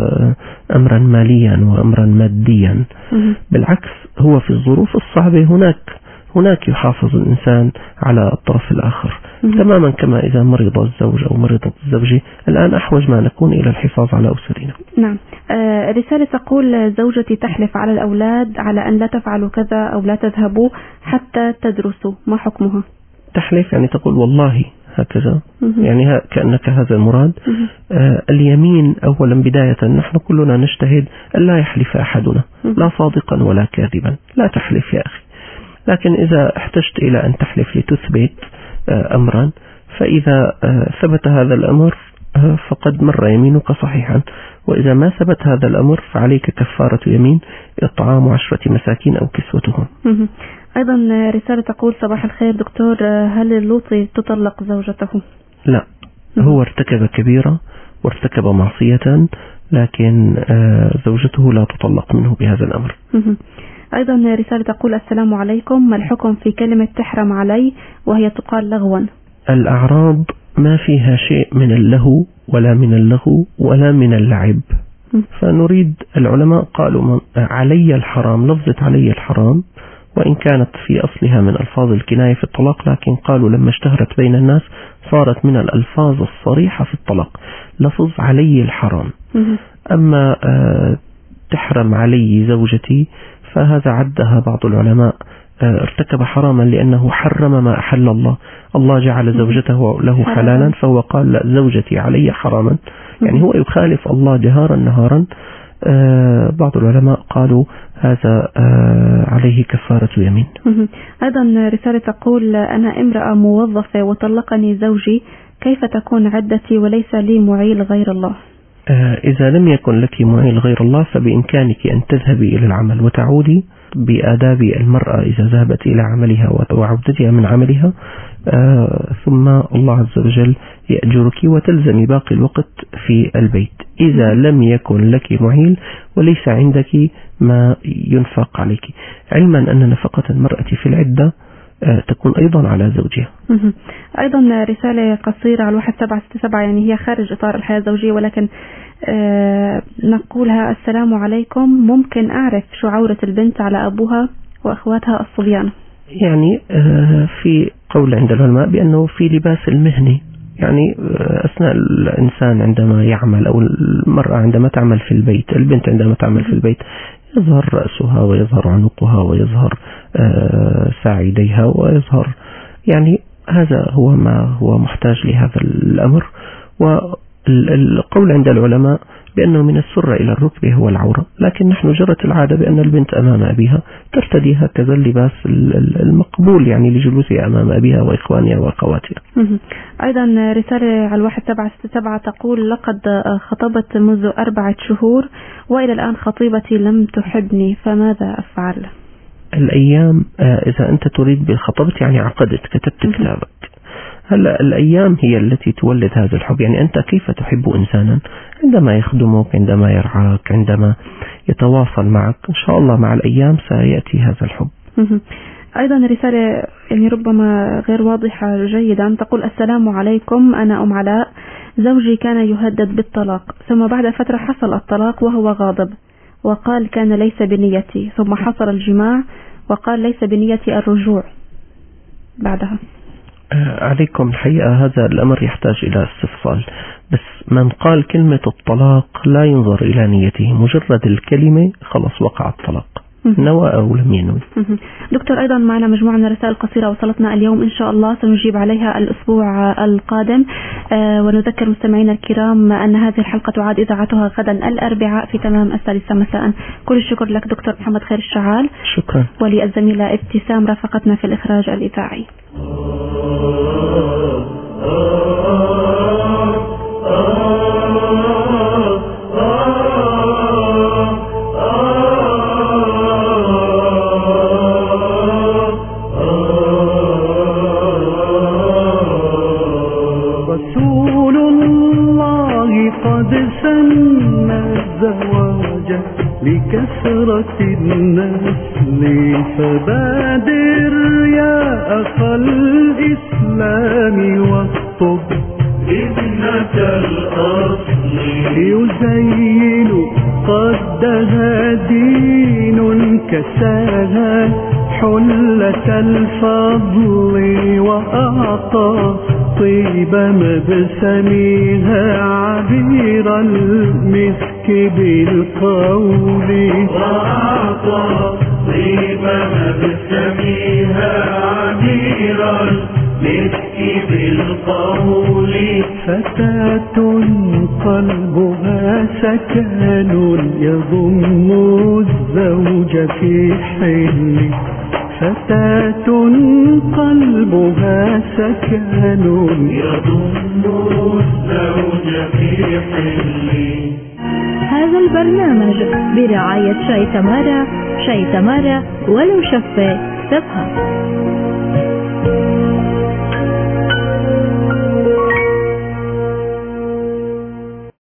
أمرا ماليا وأمرا ماديا، بالعكس هو في الظروف الصعبة هناك يحافظ الإنسان على الطرف الآخر تماما كما إذا مرض الزوج أو مرضت الزوجة. الآن أحوج ما نكون إلى الحفاظ على أسرنا. نعم. رسالة تقول: زوجتي تحلف على الأولاد على أن لا تفعلوا كذا أو لا تذهبوا حتى تدرسوا، ما حكمها؟ تحلف يعني تقول والله هكذا، يعني كأنك هذا المراد. اليمين أولا بداية نحن كلنا نجتهد أن لا يحلف أحدنا لا صادقا ولا كاذبا، لا تحلف يا أخي. لكن إذا احتجت إلى أن تحلف لتثبت أمرا، فإذا ثبت هذا الأمر فقد مر يمينك صحيحا، وإذا ما ثبت هذا الأمر فعليك كفارة يمين، إطعام 10 مساكين أو كسوتهم. أيضا رسالة تقول: صباح الخير دكتور، هل اللوطي تطلق زوجته؟ لا، هو ارتكب كبيرة وارتكب معصية، لكن زوجته لا تطلق منه بهذا الأمر. أيضا رسالة تقول: السلام عليكم، ما الحكم في كلمة تحرم علي وهي تقال لغوا؟ الأعراض ما فيها شيء من اللهو ولا من اللغو ولا من اللعب، فنريد العلماء قالوا علي الحرام، لفظة علي الحرام وإن كانت في أصلها من ألفاظ الكناية في الطلاق، لكن قالوا لما اشتهرت بين الناس صارت من الألفاظ الصريحة في الطلاق، لفظ علي الحرام. أما تحرم علي زوجتي فهذا عدها بعض العلماء ارتكب حراما لأنه حرم ما أحل الله. الله جعل زوجته له حلالا فهو قال لا، زوجتي علي حراما، يعني هو يخالف الله جهارا نهارا. بعض العلماء قالوا هذا عليه كفارة يمين. أيضا رسالة تقول: أنا امرأة موظفة وطلقني زوجي، كيف تكون عدتي وليس لي معيل غير الله؟ إذا لم يكن لك معيل غير الله فبإمكانك أن تذهبي إلى العمل وتعودي بآداب المرأة إذا ذهبت إلى عملها وعودتها من عملها، ثم الله عز وجل يأجرك وتلزمي باقي الوقت في البيت. إذا لم يكن لك معيل وليس عندك ما ينفق عليك، علما أن نفقة المرأة في العدة تكون أيضا على زوجها. أيضا رسالة قصيرة على 1767، يعني هي خارج إطار الحياة الزوجية، ولكن نقولها: السلام عليكم، ممكن أعرف شو عورة البنت على أبوها وأخواتها الصبيان؟ يعني في قول عند العلماء بأنه في لباس المهنة، يعني أثناء الإنسان عندما يعمل أو المرأة عندما تعمل في البيت، البنت عندما تعمل في البيت يظهر رأسها ويظهر عنقها ويظهر ساعديها ويظهر، يعني هذا هو ما هو محتاج لهذا الأمر. والقول عند العلماء بأنه من السرة إلى الركبة هو العورة، لكن نحن جرت العادة بأن البنت أمام أبيها ترتدي هكذا اللباس المقبول يعني لجلوسها أمام أبيها وإخوانها وأخواتها. أيضا رسالة على 1767 تقول: لقد خطبت منذ 4 شهور وإلى الآن خطيبتي لم تحبني، فماذا أفعل؟ الأيام إذا أنت تريد بالخطبت يعني عقدت، كتبت كتابك، هلا الأيام هي التي تولد هذا الحب. يعني أنت كيف تحب إنسانا؟ عندما يخدمك، عندما يرعاك، عندما يتواصل معك، إن شاء الله مع الأيام سيأتي هذا الحب. أيضا رسالة يعني ربما غير واضحة جيدا تقول: السلام عليكم، أنا أم علاء، زوجي كان يهدد بالطلاق، ثم بعد فترة حصل الطلاق وهو غاضب وقال كان ليس بنيتي، ثم حصل الجماع وقال ليس بنيتي الرجوع بعدها. عليكم الحقيقة هذا الأمر يحتاج إلى استفصال، بس من قال كلمة الطلاق لا ينظر إلى نيته، مجرد الكلمة خلص وقع الطلاق. نوى أو لم ينوي. دكتور، أيضا معنا مجموعة من الرسائل القصيرة وصلتنا اليوم، إن شاء الله سنجيب عليها الأسبوع القادم. ونذكر مستمعينا الكرام أن هذه الحلقة تعاد إذاعتها غدا الأربعاء في تمام 6 مساء. كل الشكر لك دكتور محمد خير الشعال. شكرا. وللزميلة ابتسام رافقتنا في الإخراج الإذاعي. رسول الله قد سن الزواج لكثرة النسل، فبادر يا أخا الإسلام واخطب ابنة الأصل، يزين قدها دين كساها حلة الفضل، وأعطى طيب مبسمها عبير المسك بالقول، وأعطى طيب مبسمها عبير المسك بالقول. فتاة قلبها سكن يضم الزوج في حل، فتاة قلبها سكن يضم الزوج في حل. هذا البرنامج برعاية شاي تمارا، شاي تمارا ولو شفة تفهم.